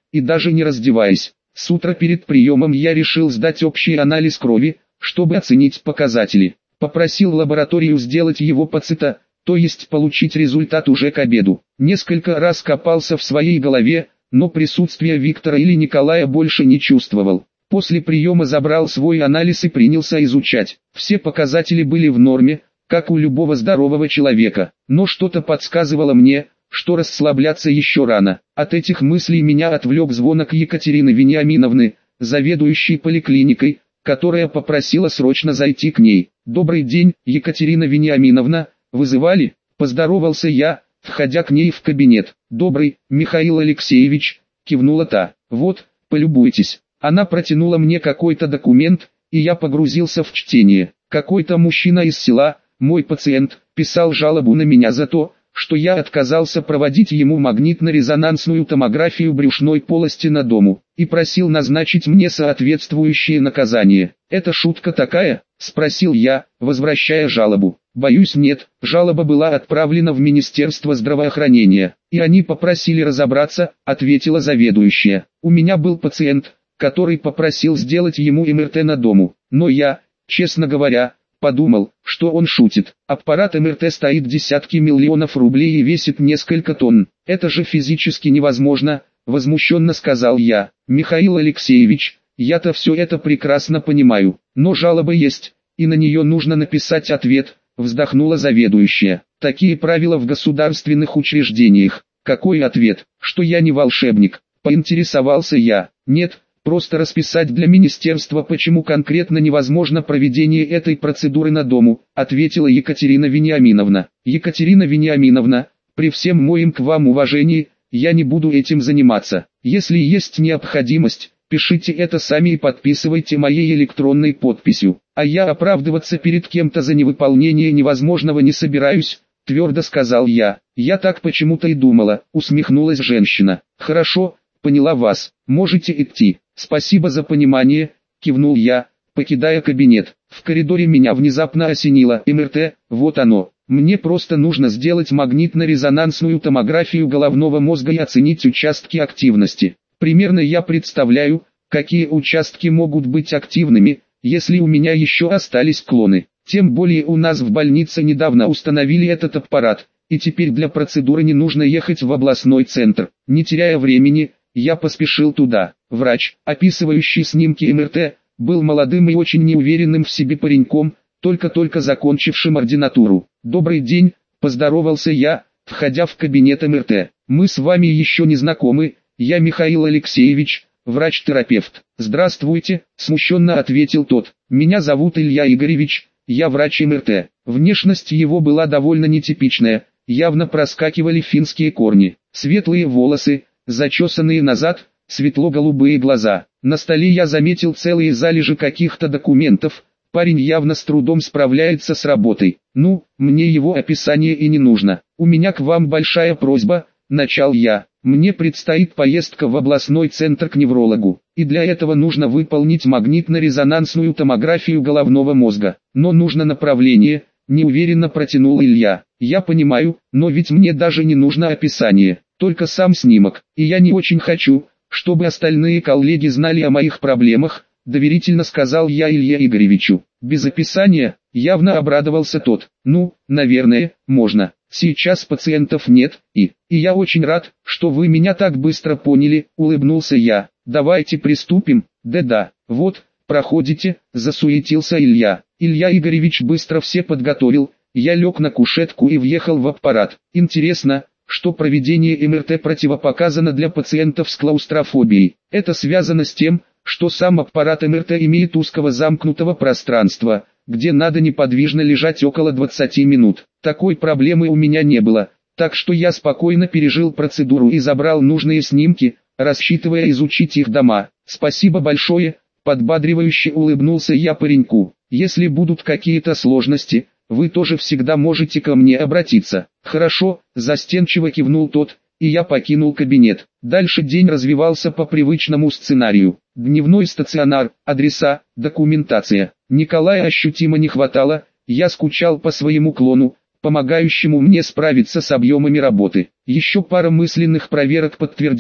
и даже не раздеваясь. С утра перед приемом я решил сдать общий анализ крови, чтобы оценить показатели. Попросил лабораторию сделать его по ЦИТа, то есть получить результат уже к обеду. Несколько раз копался в своей голове, но присутствия Виктора или Николая больше не чувствовал. После приема забрал свой анализ и принялся изучать. Все показатели были в норме, как у любого здорового человека. Но что-то подсказывало мне, что расслабляться еще рано. От этих мыслей меня отвлек звонок Екатерины Вениаминовны, заведующей поликлиникой, которая попросила срочно зайти к ней. «Добрый день, Екатерина Вениаминовна, вызывали?» – поздоровался я, входя к ней в кабинет. «Добрый, Михаил Алексеевич», – кивнула та. «Вот, полюбуйтесь». Она протянула мне какой-то документ, и я погрузился в чтение. Какой-то мужчина из села, мой пациент, писал жалобу на меня за то, что я отказался проводить ему магнитно-резонансную томографию брюшной полости на дому, и просил назначить мне соответствующее наказание. «Это шутка такая?» – спросил я, возвращая жалобу. «Боюсь, нет, жалоба была отправлена в Министерство здравоохранения, и они попросили разобраться», – ответила заведующая. «У меня был пациент, который попросил сделать ему МРТ на дому, но я, честно говоря, подумал, что он шутит. Аппарат МРТ стоит десятки миллионов рублей и весит несколько тонн. Это же физически невозможно», – возмущенно сказал я. «Михаил Алексеевич, я-то все это прекрасно понимаю, но жалоба есть, и на нее нужно написать ответ», – вздохнула заведующая. «Такие правила в государственных учреждениях». «Какой ответ? Что я не волшебник?» – поинтересовался я. «Нет, просто расписать для министерства, почему конкретно невозможно проведение этой процедуры на дому», ответила Екатерина Вениаминовна. «Екатерина Вениаминовна, при всем моем к вам уважении, я не буду этим заниматься. Если есть необходимость, пишите это сами и подписывайте моей электронной подписью. А я оправдываться перед кем-то за невыполнение невозможного не собираюсь», твердо сказал я. «Я так почему-то и думала», усмехнулась женщина. «Хорошо, поняла вас, можете идти». «Спасибо за понимание», кивнул я, покидая кабинет. В коридоре меня внезапно осенило. МРТ, вот оно. Мне просто нужно сделать магнитно-резонансную томографию головного мозга и оценить участки активности. Примерно я представляю, какие участки могут быть активными, если у меня еще остались клоны. Тем более у нас в больнице недавно установили этот аппарат, и теперь для процедуры не нужно ехать в областной центр. Не теряя времени, я поспешил туда. Врач, описывающий снимки МРТ, был молодым и очень неуверенным в себе пареньком, только-только закончившим ординатуру. «Добрый день», – поздоровался я, входя в кабинет МРТ. «Мы с вами еще не знакомы, я Михаил Алексеевич, врач-терапевт». «Здравствуйте», – смущенно ответил тот. «Меня зовут Илья Игоревич, я врач МРТ». Внешность его была довольно нетипичная, явно проскакивали финские корни. Светлые волосы, зачесанные назад, светло-голубые глаза. На столе я заметил целые залежи каких-то документов. Парень явно с трудом справляется с работой. «Ну, мне его описание и не нужно. У меня к вам большая просьба», – начал я. «Мне предстоит поездка в областной центр к неврологу, и для этого нужно выполнить магнитно-резонансную томографию головного мозга. Но нужно направление», – неуверенно протянул Илья. «Я понимаю, но ведь мне даже не нужно описание, только сам снимок, и я не очень хочу, чтобы остальные коллеги знали о моих проблемах», – доверительно сказал я Илье Игоревичу. «Без описания», – явно обрадовался тот. «Ну, наверное, можно. Сейчас пациентов нет, и я очень рад, что вы меня так быстро поняли», – улыбнулся я. «Давайте приступим». «Да-да, вот, проходите», – засуетился Илья. Илья Игоревич быстро все подготовил, я лег на кушетку и въехал в аппарат. Интересно, что проведение МРТ противопоказано для пациентов с клаустрофобией. Это связано с тем, что сам аппарат МРТ имеет узкого замкнутого пространства, где надо неподвижно лежать около 20 минут. Такой проблемы у меня не было, так что я спокойно пережил процедуру и забрал нужные снимки, рассчитывая изучить их дома. «Спасибо большое», – подбадривающе улыбнулся я пареньку. «Если будут какие-то сложности, вы тоже всегда можете ко мне обратиться». «Хорошо», – застенчиво кивнул тот, и я покинул кабинет. Дальше день развивался по привычному сценарию. Дневной стационар, адреса, документация. Николая ощутимо не хватало, я скучал по своему клону, помогающему мне справиться с объемами работы. Еще пара мысленных проверок подтвердила,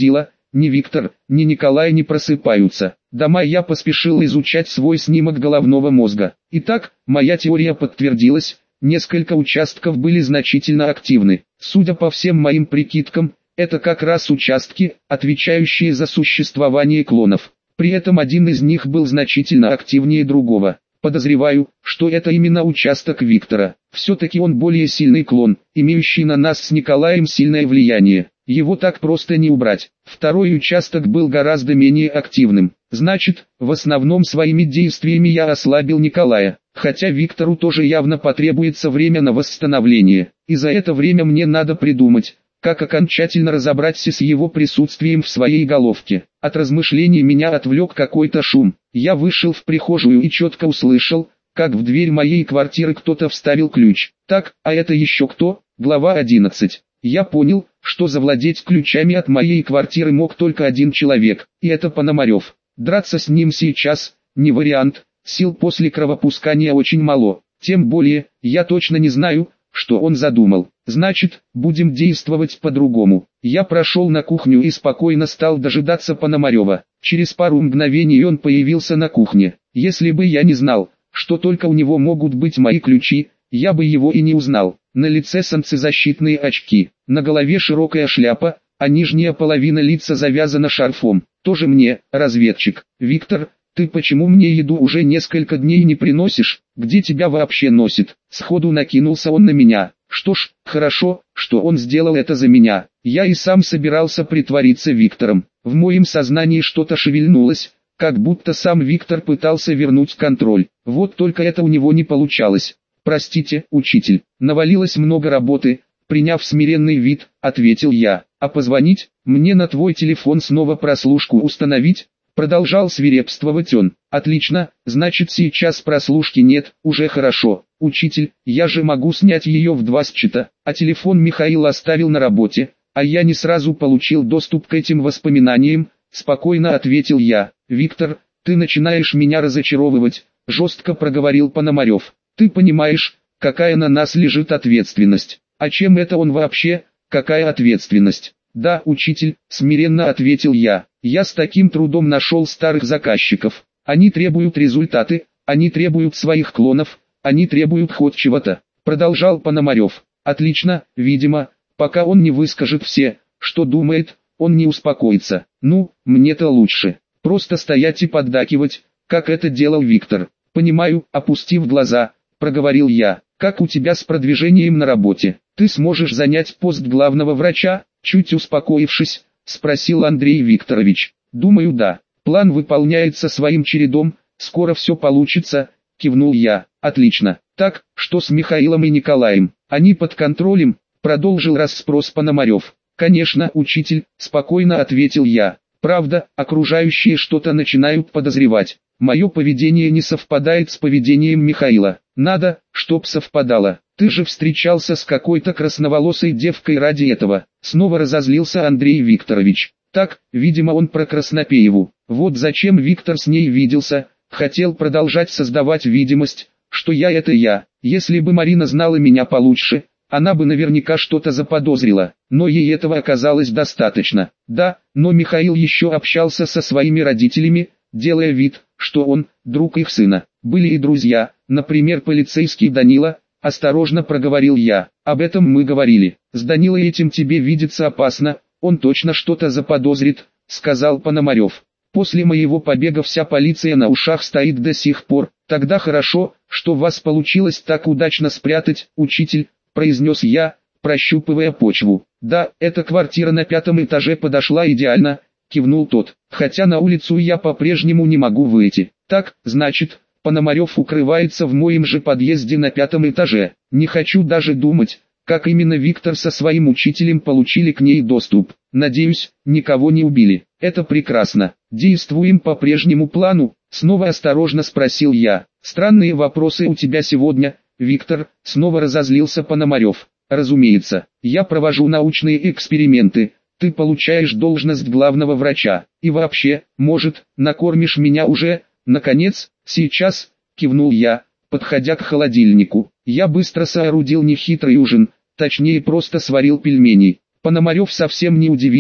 ни Виктор, ни Николай не просыпаются. Дома я поспешил изучать свой снимок головного мозга. Итак, моя теория подтвердилась, несколько участков были значительно активны. Судя по всем моим прикидкам, это как раз участки, отвечающие за существование клонов. При этом один из них был значительно активнее другого. Подозреваю, что это именно участок Виктора. Все-таки он более сильный клон, имеющий на нас с Николаем сильное влияние. Его так просто не убрать. Второй участок был гораздо менее активным. Значит, в основном своими действиями я ослабил Николая. Хотя Виктору тоже явно потребуется время на восстановление. И за это время мне надо придумать, как окончательно разобраться с его присутствием в своей головке. От размышлений меня отвлек какой-то шум. Я вышел в прихожую и четко услышал, как в дверь моей квартиры кто-то вставил ключ. Так, а это еще кто? Глава 11. Я понял, что завладеть ключами от моей квартиры мог только один человек, и это Пономарев. Драться с ним сейчас – не вариант, сил после кровопускания очень мало. Тем более, я точно не знаю, что он задумал. Значит, будем действовать по-другому. Я прошел на кухню и спокойно стал дожидаться Пономарева. Через пару мгновений он появился на кухне. Если бы я не знал, что только у него могут быть мои ключи, я бы его и не узнал. На лице солнцезащитные очки, на голове широкая шляпа, а нижняя половина лица завязана шарфом. Тоже мне, разведчик. Виктор, ты почему мне еду уже несколько дней не приносишь? Где тебя вообще носит? Сходу накинулся он на меня. Что ж, хорошо, что он сделал это за меня. Я и сам собирался притвориться Виктором. В моем сознании что-то шевельнулось, как будто сам Виктор пытался вернуть контроль. Вот только это у него не получалось. Простите, учитель, навалилось много работы. Приняв смиренный вид, ответил я. А позвонить? Мне на твой телефон снова прослушку установить? Продолжал свирепствовать он. Отлично, значит сейчас прослушки нет, уже хорошо. Учитель, я же могу снять ее в 2 счета, а телефон Михаил оставил на работе, а я не сразу получил доступ к этим воспоминаниям, спокойно ответил я. Виктор, ты начинаешь меня разочаровывать, жестко проговорил Пономарев. Ты понимаешь, какая на нас лежит ответственность? А чем это он вообще, какая ответственность? Да, учитель, смиренно ответил я. Я с таким трудом нашел старых заказчиков. Они требуют результаты, они требуют своих клонов, они требуют хоть чего-то. Продолжал Пономарев. Отлично, видимо, пока он не выскажет все, что думает, он не успокоится. Ну, мне-то лучше. Просто стоять и поддакивать, как это делал Виктор. Понимаю, опустив глаза, проговорил я. Как у тебя с продвижением на работе? Ты сможешь занять пост главного врача? Чуть успокоившись, спросил Андрей Викторович. Думаю, да. План выполняется своим чередом, скоро все получится, кивнул я. Отлично. Так, что с Михаилом и Николаем? Они под контролем? Продолжил расспрос Пономарев. Конечно, учитель, спокойно ответил я. Правда, окружающие что-то начинают подозревать. Мое поведение не совпадает с поведением Михаила. Надо, чтоб совпадало. Ты же встречался с какой-то красноволосой девкой ради этого. Снова разозлился Андрей Викторович. Так, видимо он про Краснопееву. Вот зачем Виктор с ней виделся, хотел продолжать создавать видимость, что я это я. Если бы Марина знала меня получше, она бы наверняка что-то заподозрила, но ей этого оказалось достаточно. Да, но Михаил еще общался со своими родителями, делая вид, что он, друг их сына. Были и друзья, например полицейский Данила, осторожно проговорил я. Об этом мы говорили. С Данилой этим тебе видеться опасно, он точно что-то заподозрит, сказал Пономарев. После моего побега вся полиция на ушах стоит до сих пор. Тогда хорошо, что вас получилось так удачно спрятать, учитель, произнес я, прощупывая почву. Да, эта квартира на 5-м этаже подошла идеально, кивнул тот. Хотя на улицу я по-прежнему не могу выйти. Так, значит, Пономарев укрывается в моем же подъезде на 5-м этаже. Не хочу даже думать, как именно Виктор со своим учителем получили к ней доступ. Надеюсь, никого не убили. Это прекрасно. Действуем по прежнему плану? Снова осторожно спросил я. Странные вопросы у тебя сегодня, Виктор, снова разозлился Пономарев. Разумеется, я провожу научные эксперименты. Ты получаешь должность главного врача. И вообще, может, накормишь меня уже? Наконец, сейчас, кивнул я, подходя к холодильнику. Я быстро соорудил нехитрый ужин, точнее просто сварил пельмени. Пономарев совсем не удивился,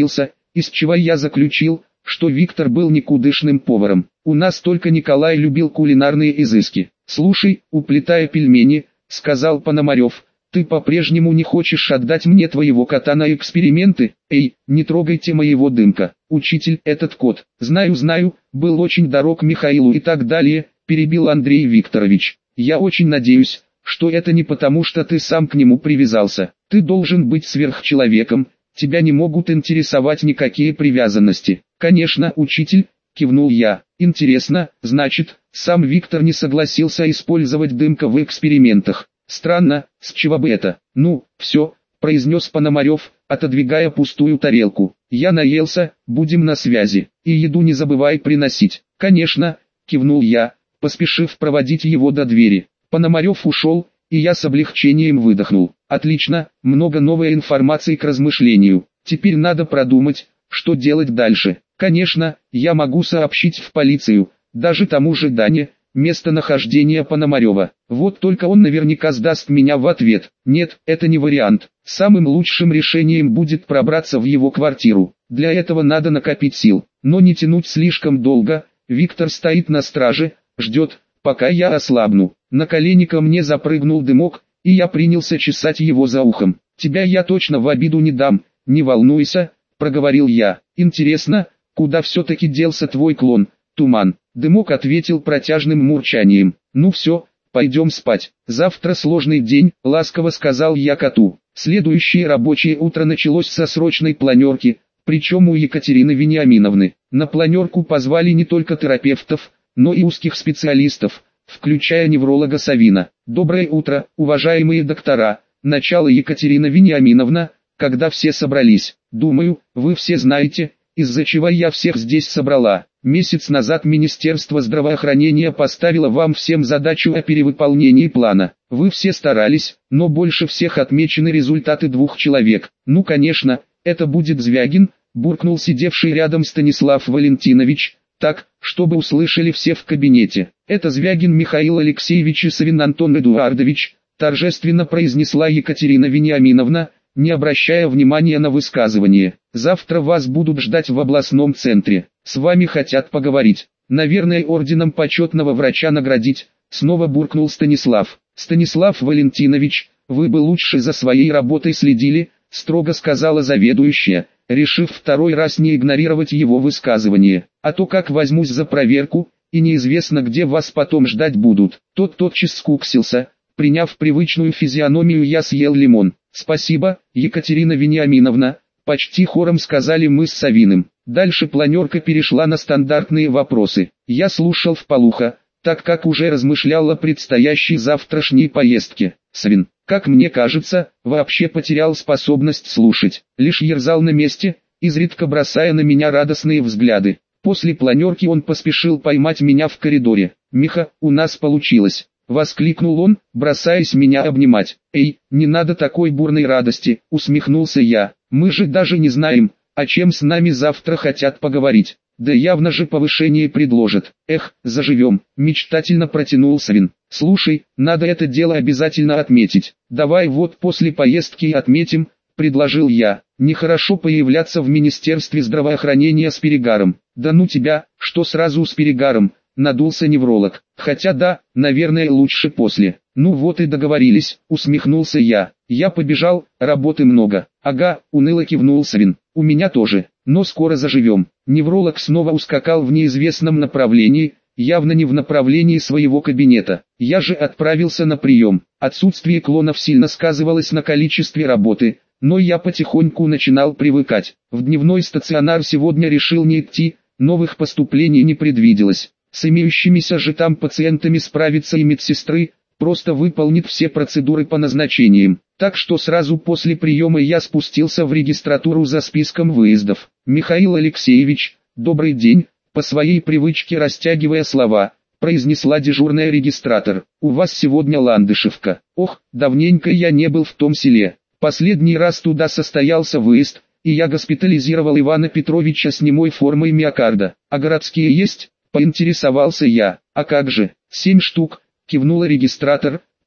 из чего я заключил, что Виктор был никудышным поваром. У нас только Николай любил кулинарные изыски. «Слушай, уплетая пельмени», — сказал Пономарев, — «ты по-прежнему не хочешь отдать мне твоего кота на эксперименты? Эй, не трогайте моего Дымка. Учитель, этот кот, знаю, был очень дорог Михаилу и так далее», — перебил Андрей Викторович. «Я очень надеюсь, что это не потому, что ты сам к нему привязался. Ты должен быть сверхчеловеком, тебя не могут интересовать никакие привязанности». «Конечно, учитель», — кивнул я. «Интересно, значит, сам Виктор не согласился использовать Дымка в экспериментах. Странно, с чего бы это?» «Ну, все», — произнес Пономарев, отодвигая пустую тарелку. «Я наелся, будем на связи. И еду не забывай приносить». «Конечно», — кивнул я, поспешив проводить его до двери. Пономарев ушел, и я с облегчением выдохнул. «Отлично, много новой информации к размышлению. Теперь надо продумать, что делать дальше. Конечно, я могу сообщить в полицию, даже тому же Дане, местонахождение Пономарева. Вот только он наверняка сдаст меня в ответ. Нет, это не вариант. Самым лучшим решением будет пробраться в его квартиру. Для этого надо накопить сил, но не тянуть слишком долго. Виктор стоит на страже, ждет, пока я ослабну. На колени ко мне запрыгнул Дымок, и я принялся чесать его за ухом. «Тебя я точно в обиду не дам, не волнуйся», — проговорил я. «Интересно, куда все-таки делся твой клон, Туман?» Дымок ответил протяжным мурчанием. «Ну все, пойдем спать. Завтра сложный день», — ласково сказал я коту. Следующее рабочее утро началось со срочной планерки, причем у Екатерины Вениаминовны. На планерку позвали не только терапевтов, но и узких специалистов, включая невролога Савина. «Доброе утро, уважаемые доктора», — начала Екатерина Вениаминовна, когда все собрались. «Думаю, вы все знаете, из-за чего я всех здесь собрала. Месяц назад Министерство здравоохранения поставило вам всем задачу о перевыполнении плана. Вы все старались, но больше всех отмечены результаты 2 человек. Ну конечно, это будет Звягин», — буркнул сидевший рядом Станислав Валентинович, так, чтобы услышали все в кабинете. «Это Звягин Михаил Алексеевич и Савин Антон Эдуардович», — торжественно произнесла Екатерина Вениаминовна, не обращая внимания на высказывание. «Завтра вас будут ждать в областном центре. С вами хотят поговорить. Наверное, орденом почетного врача наградить», — снова буркнул Станислав. «Станислав Валентинович, вы бы лучше за своей работой следили», — строго сказала заведующая, решив второй раз не игнорировать его высказывание. «А то как возьмусь за проверку, и неизвестно где вас потом ждать будут». Тот тотчас скуксился. Приняв привычную физиономию, я съел лимон. «Спасибо, Екатерина Вениаминовна», — почти хором сказали мы с Савиным. Дальше планерка перешла на стандартные вопросы. Я слушал вполуха, так как уже размышлял о предстоящей завтрашней поездке. Савин, как мне кажется, вообще потерял способность слушать, лишь ерзал на месте, изредка бросая на меня радостные взгляды. После планерки он поспешил поймать меня в коридоре. «Миха, у нас получилось!» — воскликнул он, бросаясь меня обнимать. «Эй, не надо такой бурной радости», — усмехнулся я. «Мы же даже не знаем, о чем с нами завтра хотят поговорить. Да явно же повышение предложат. Эх, заживем», — мечтательно протянул Савин. «Слушай, надо это дело обязательно отметить. Давай вот после поездки и отметим», — предложил я. «Нехорошо появляться в Министерстве здравоохранения с перегаром». «Да ну тебя, что сразу с перегаром?» — надулся невролог. «Хотя да, наверное, лучше после». «Ну вот и договорились», — усмехнулся я. «Я побежал, работы много». «Ага», — уныло кивнул Савин. «У меня тоже, но скоро заживем». Невролог снова ускакал в неизвестном направлении, явно не в направлении своего кабинета. Я же отправился на прием. Отсутствие клонов сильно сказывалось на количестве работы, но я потихоньку начинал привыкать. В дневной стационар сегодня решил не идти, новых поступлений не предвиделось. С имеющимися же там пациентами справится и медсестры, просто выполнит все процедуры по назначениям. Так что сразу после приема я спустился в регистратуру за списком выездов. «Михаил Алексеевич, добрый день», по своей привычке растягивая слова, произнесла дежурная регистратор. «У вас сегодня Ландышевка». Ох, давненько я не был в том селе. Последний раз туда состоялся выезд, и я госпитализировал Ивана Петровича с немой формой миокарда. «А городские есть?» — поинтересовался я. «А как же, 7 штук», — кивнула регистратор,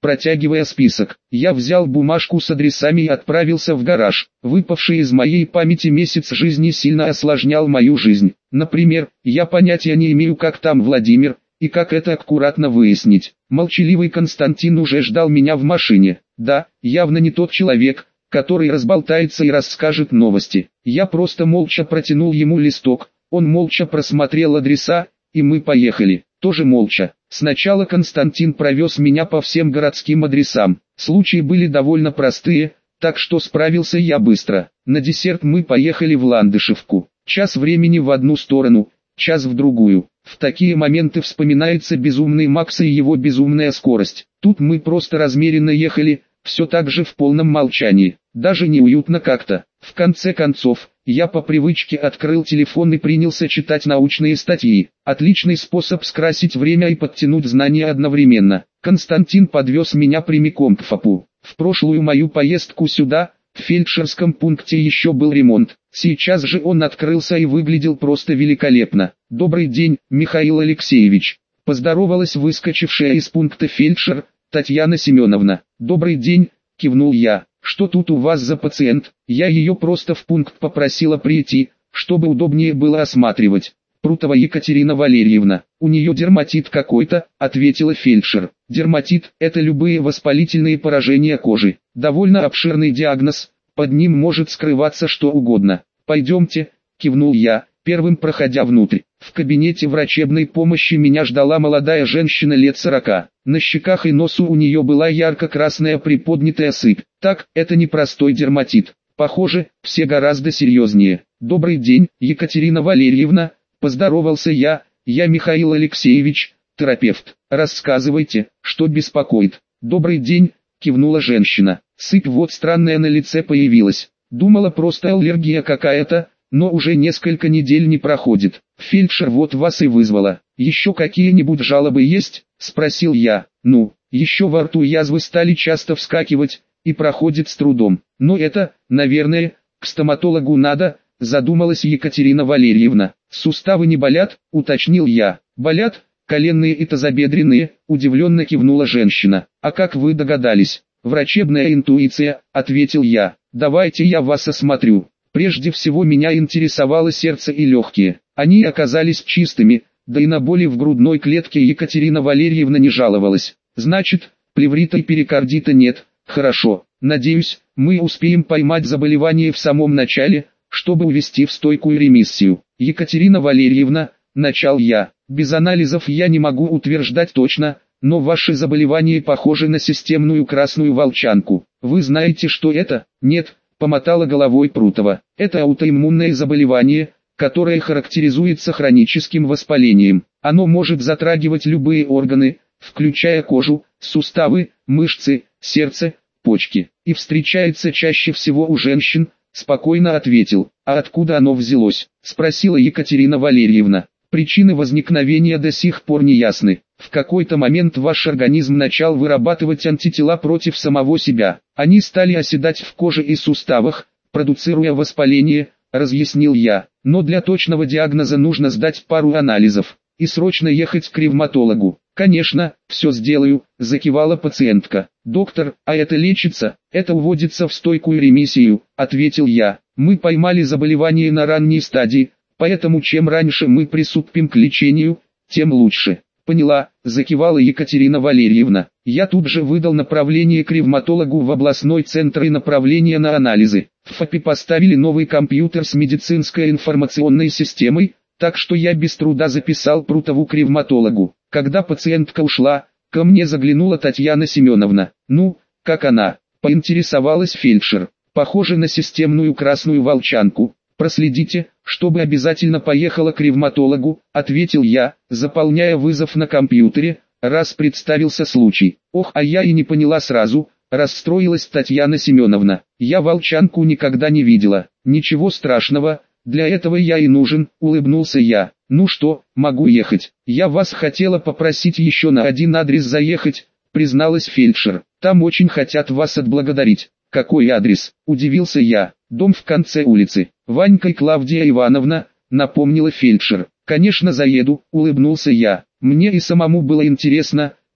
протягивая список. Я взял бумажку с адресами и отправился в гараж. Выпавший из моей памяти месяц жизни сильно осложнял мою жизнь. Например, я понятия не имею, как там Владимир, и как это аккуратно выяснить. Молчаливый Константин уже ждал меня в машине. Да, явно не тот человек, который разболтается и расскажет новости. Я просто молча протянул ему листок, он молча просмотрел адреса, и мы поехали. Тоже молча. Сначала Константин провез меня по всем городским адресам. Случаи были довольно простые, так что справился я быстро. На десерт мы поехали в Ландышевку. Час времени в одну сторону, час в другую. В такие моменты вспоминается безумный Макс и его безумная скорость. Тут мы просто размеренно ехали, все так же в полном молчании. Даже неуютно как-то. В конце концов, я по привычке открыл телефон и принялся читать научные статьи. Отличный способ скрасить время и подтянуть знания одновременно. Константин подвез меня прямиком к ФАПу. В прошлую мою поездку сюда, в фельдшерском пункте еще был ремонт. Сейчас же он открылся и выглядел просто великолепно. «Добрый день, Михаил Алексеевич», — поздоровалась выскочившая из пункта фельдшер, Татьяна Семеновна. «Добрый день», — кивнул я. «Что тут у вас за пациент?» Я ее просто в пункт попросила прийти, чтобы удобнее было осматривать. «Прутова Екатерина Валерьевна, у нее дерматит какой-то», — ответила фельдшер. Дерматит – это любые воспалительные поражения кожи. Довольно обширный диагноз, под ним может скрываться что угодно. «Пойдемте», — кивнул я, первым проходя внутрь. В кабинете врачебной помощи меня ждала молодая женщина лет 40. На щеках и носу у нее была ярко-красная приподнятая сыпь. Так, это не простой дерматит. Похоже, все гораздо серьезнее. «Добрый день, Екатерина Валерьевна», — поздоровался я Михаил Алексеевич, терапевт. «Рассказывайте, что беспокоит». «Добрый день», — кивнула женщина. Сыпь вот странная на лице появилась. Думала просто аллергия какая-то, но уже несколько недель не проходит. Фельдшер вот вас и вызвала. «Еще какие-нибудь жалобы есть?» — спросил я. «Ну, еще во рту язвы стали часто вскакивать, и проходит с трудом. Но это, наверное, к стоматологу надо», — задумалась Екатерина Валерьевна. «Суставы не болят?» — уточнил я. «Болят, коленные и тазобедренные», — удивленно кивнула женщина. «А как вы догадались?» «Врачебная интуиция», — ответил я. «Давайте я вас осмотрю». Прежде всего меня интересовало сердце и легкие. Они оказались чистыми, да и на боли в грудной клетке Екатерина Валерьевна не жаловалась. «Значит, плеврита и перикардита нет. Хорошо. Надеюсь, мы успеем поймать заболевание в самом начале, чтобы увести в стойкую ремиссию». «Екатерина Валерьевна», — начал я, — «без анализов я не могу утверждать точно, но ваши заболевания похожи на системную красную волчанку. Вы знаете, что это?» «Нет», — помотала головой Прутова. «Это аутоиммунное заболевание, которое характеризуется хроническим воспалением. Оно может затрагивать любые органы, включая кожу, суставы, мышцы, сердце, почки, и встречается чаще всего у женщин», — спокойно ответил. «А откуда оно взялось?» — спросила Екатерина Валерьевна. «Причины возникновения до сих пор не ясны. В какой-то момент ваш организм начал вырабатывать антитела против самого себя. Они стали оседать в коже и суставах, продуцируя воспаление», — разъяснил я. «Но для точного диагноза нужно сдать пару анализов и срочно ехать к ревматологу». «Конечно, все сделаю», — закивала пациентка. «Доктор, а это лечится?» «Это уводится в стойкую ремиссию», — ответил я. «Мы поймали заболевание на ранней стадии, поэтому чем раньше мы приступим к лечению, тем лучше». «Поняла», — закивала Екатерина Валерьевна. Я тут же выдал направление к ревматологу в областной центр и направление на анализы. В ФАПе поставили новый компьютер с медицинской информационной системой, так что я без труда записал Прутову к ревматологу. Когда пациентка ушла, ко мне заглянула Татьяна Семеновна. «Ну, как она?» — поинтересовалась фельдшер. «Похоже на системную красную волчанку. Проследите, чтобы обязательно поехала к ревматологу», — ответил я, заполняя вызов на компьютере, раз представился случай. «Ох, а я и не поняла сразу», — расстроилась Татьяна Семеновна. «Я волчанку никогда не видела». «Ничего страшного, для этого я и нужен», — улыбнулся я. «Ну что, могу ехать?» «Я вас хотела попросить еще на один адрес заехать», — призналась фельдшер. «Там очень хотят вас отблагодарить». «Какой адрес?» — удивился я. «Дом в конце улицы. Ванька Клавдия Ивановна», — напомнила фельдшер. «Конечно заеду», — улыбнулся я. Мне и самому было интересно,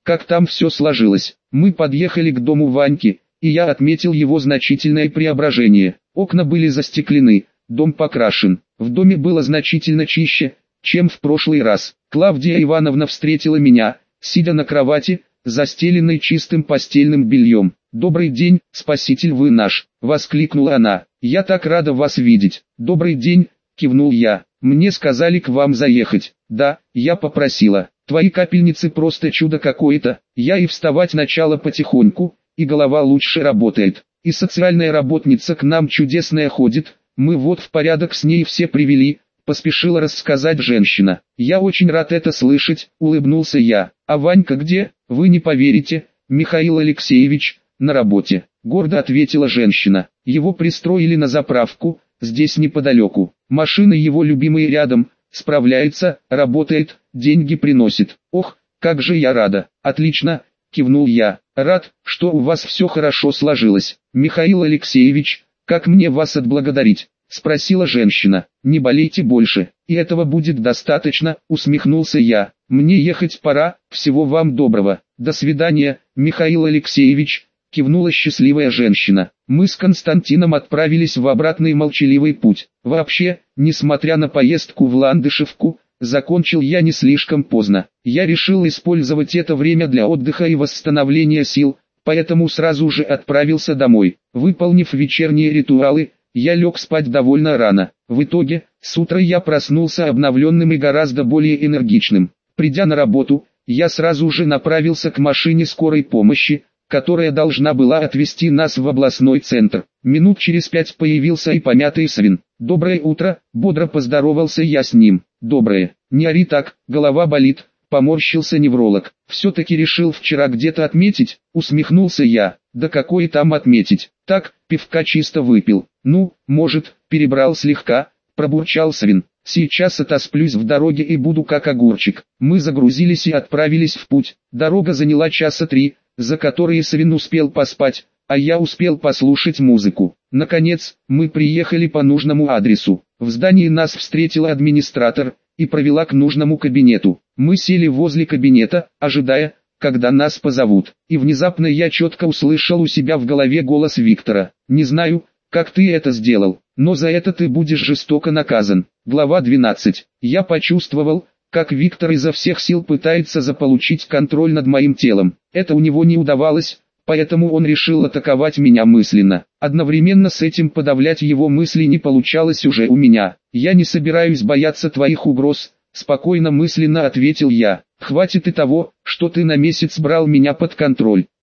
как там все сложилось. Мы подъехали к дому Ваньки, и я отметил его значительное преображение. Окна были застеклены, дом покрашен. В доме было значительно чище, чем в прошлый раз. Клавдия Ивановна встретила меня, сидя на кровати, застеленной чистым постельным бельем. «Добрый день, спаситель вы наш!» — воскликнула она. «Я так рада вас видеть!» «Добрый день!» — кивнул я. «Мне сказали к вам заехать». «Да, я попросила. Твои капельницы просто чудо какое-то. Я и вставать начала потихоньку, и голова лучше работает. И социальная работница к нам чудесная ходит, мы вот в порядок с ней все привели», — поспешила рассказать женщина. «Я очень рад это слышать», — улыбнулся я. «А Ванька где?» «Вы не поверите, Михаил Алексеевич, на работе», — гордо ответила женщина. «Его пристроили на заправку, здесь неподалеку. Машины его любимые рядом, справляется, работает, деньги приносит. Ох, как же я рада!» «Отлично», — кивнул я. «Рад, что у вас все хорошо сложилось. Михаил Алексеевич, как мне вас отблагодарить?» — спросила женщина. «Не болейте больше, и этого будет достаточно», — усмехнулся я. «Мне ехать пора, всего вам доброго. До свидания, Михаил Алексеевич», — кивнула счастливая женщина. Мы с Константином отправились в обратный молчаливый путь. Вообще, несмотря на поездку в Ландышевку, закончил я не слишком поздно. Я решил использовать это время для отдыха и восстановления сил, поэтому сразу же отправился домой. Выполнив вечерние ритуалы, я лег спать довольно рано. В итоге, с утра я проснулся обновленным и гораздо более энергичным. Придя на работу, я сразу же направился к машине скорой помощи, которая должна была отвезти нас в областной центр. Минут через 5 появился и помятый свин. «Доброе утро», — бодро поздоровался я с ним. «Доброе, не ори так, голова болит», — поморщился невролог. «Все-таки решил вчера где-то отметить», — усмехнулся я. «Да какое там отметить, так, пивка чисто выпил». «Ну, может, перебрал слегка», — пробурчал свин. «Сейчас отосплюсь в дороге и буду как огурчик». Мы загрузились и отправились в путь. Дорога заняла часа 3, за которые свин успел поспать, а я успел послушать музыку. Наконец, мы приехали по нужному адресу. В здании нас встретила администратор и провела к нужному кабинету. Мы сели возле кабинета, ожидая, когда нас позовут. И внезапно я четко услышал у себя в голове голос Виктора. «Не знаю, как ты это сделал, но за это ты будешь жестоко наказан». Глава 12. Я почувствовал, как Виктор изо всех сил пытается заполучить контроль над моим телом. Это у него не удавалось, поэтому он решил атаковать меня мысленно. Одновременно с этим подавлять его мысли не получалось уже у меня. «Я не собираюсь бояться твоих угроз», — спокойно мысленно ответил я. «Хватит и того, что ты на месяц брал меня под контроль.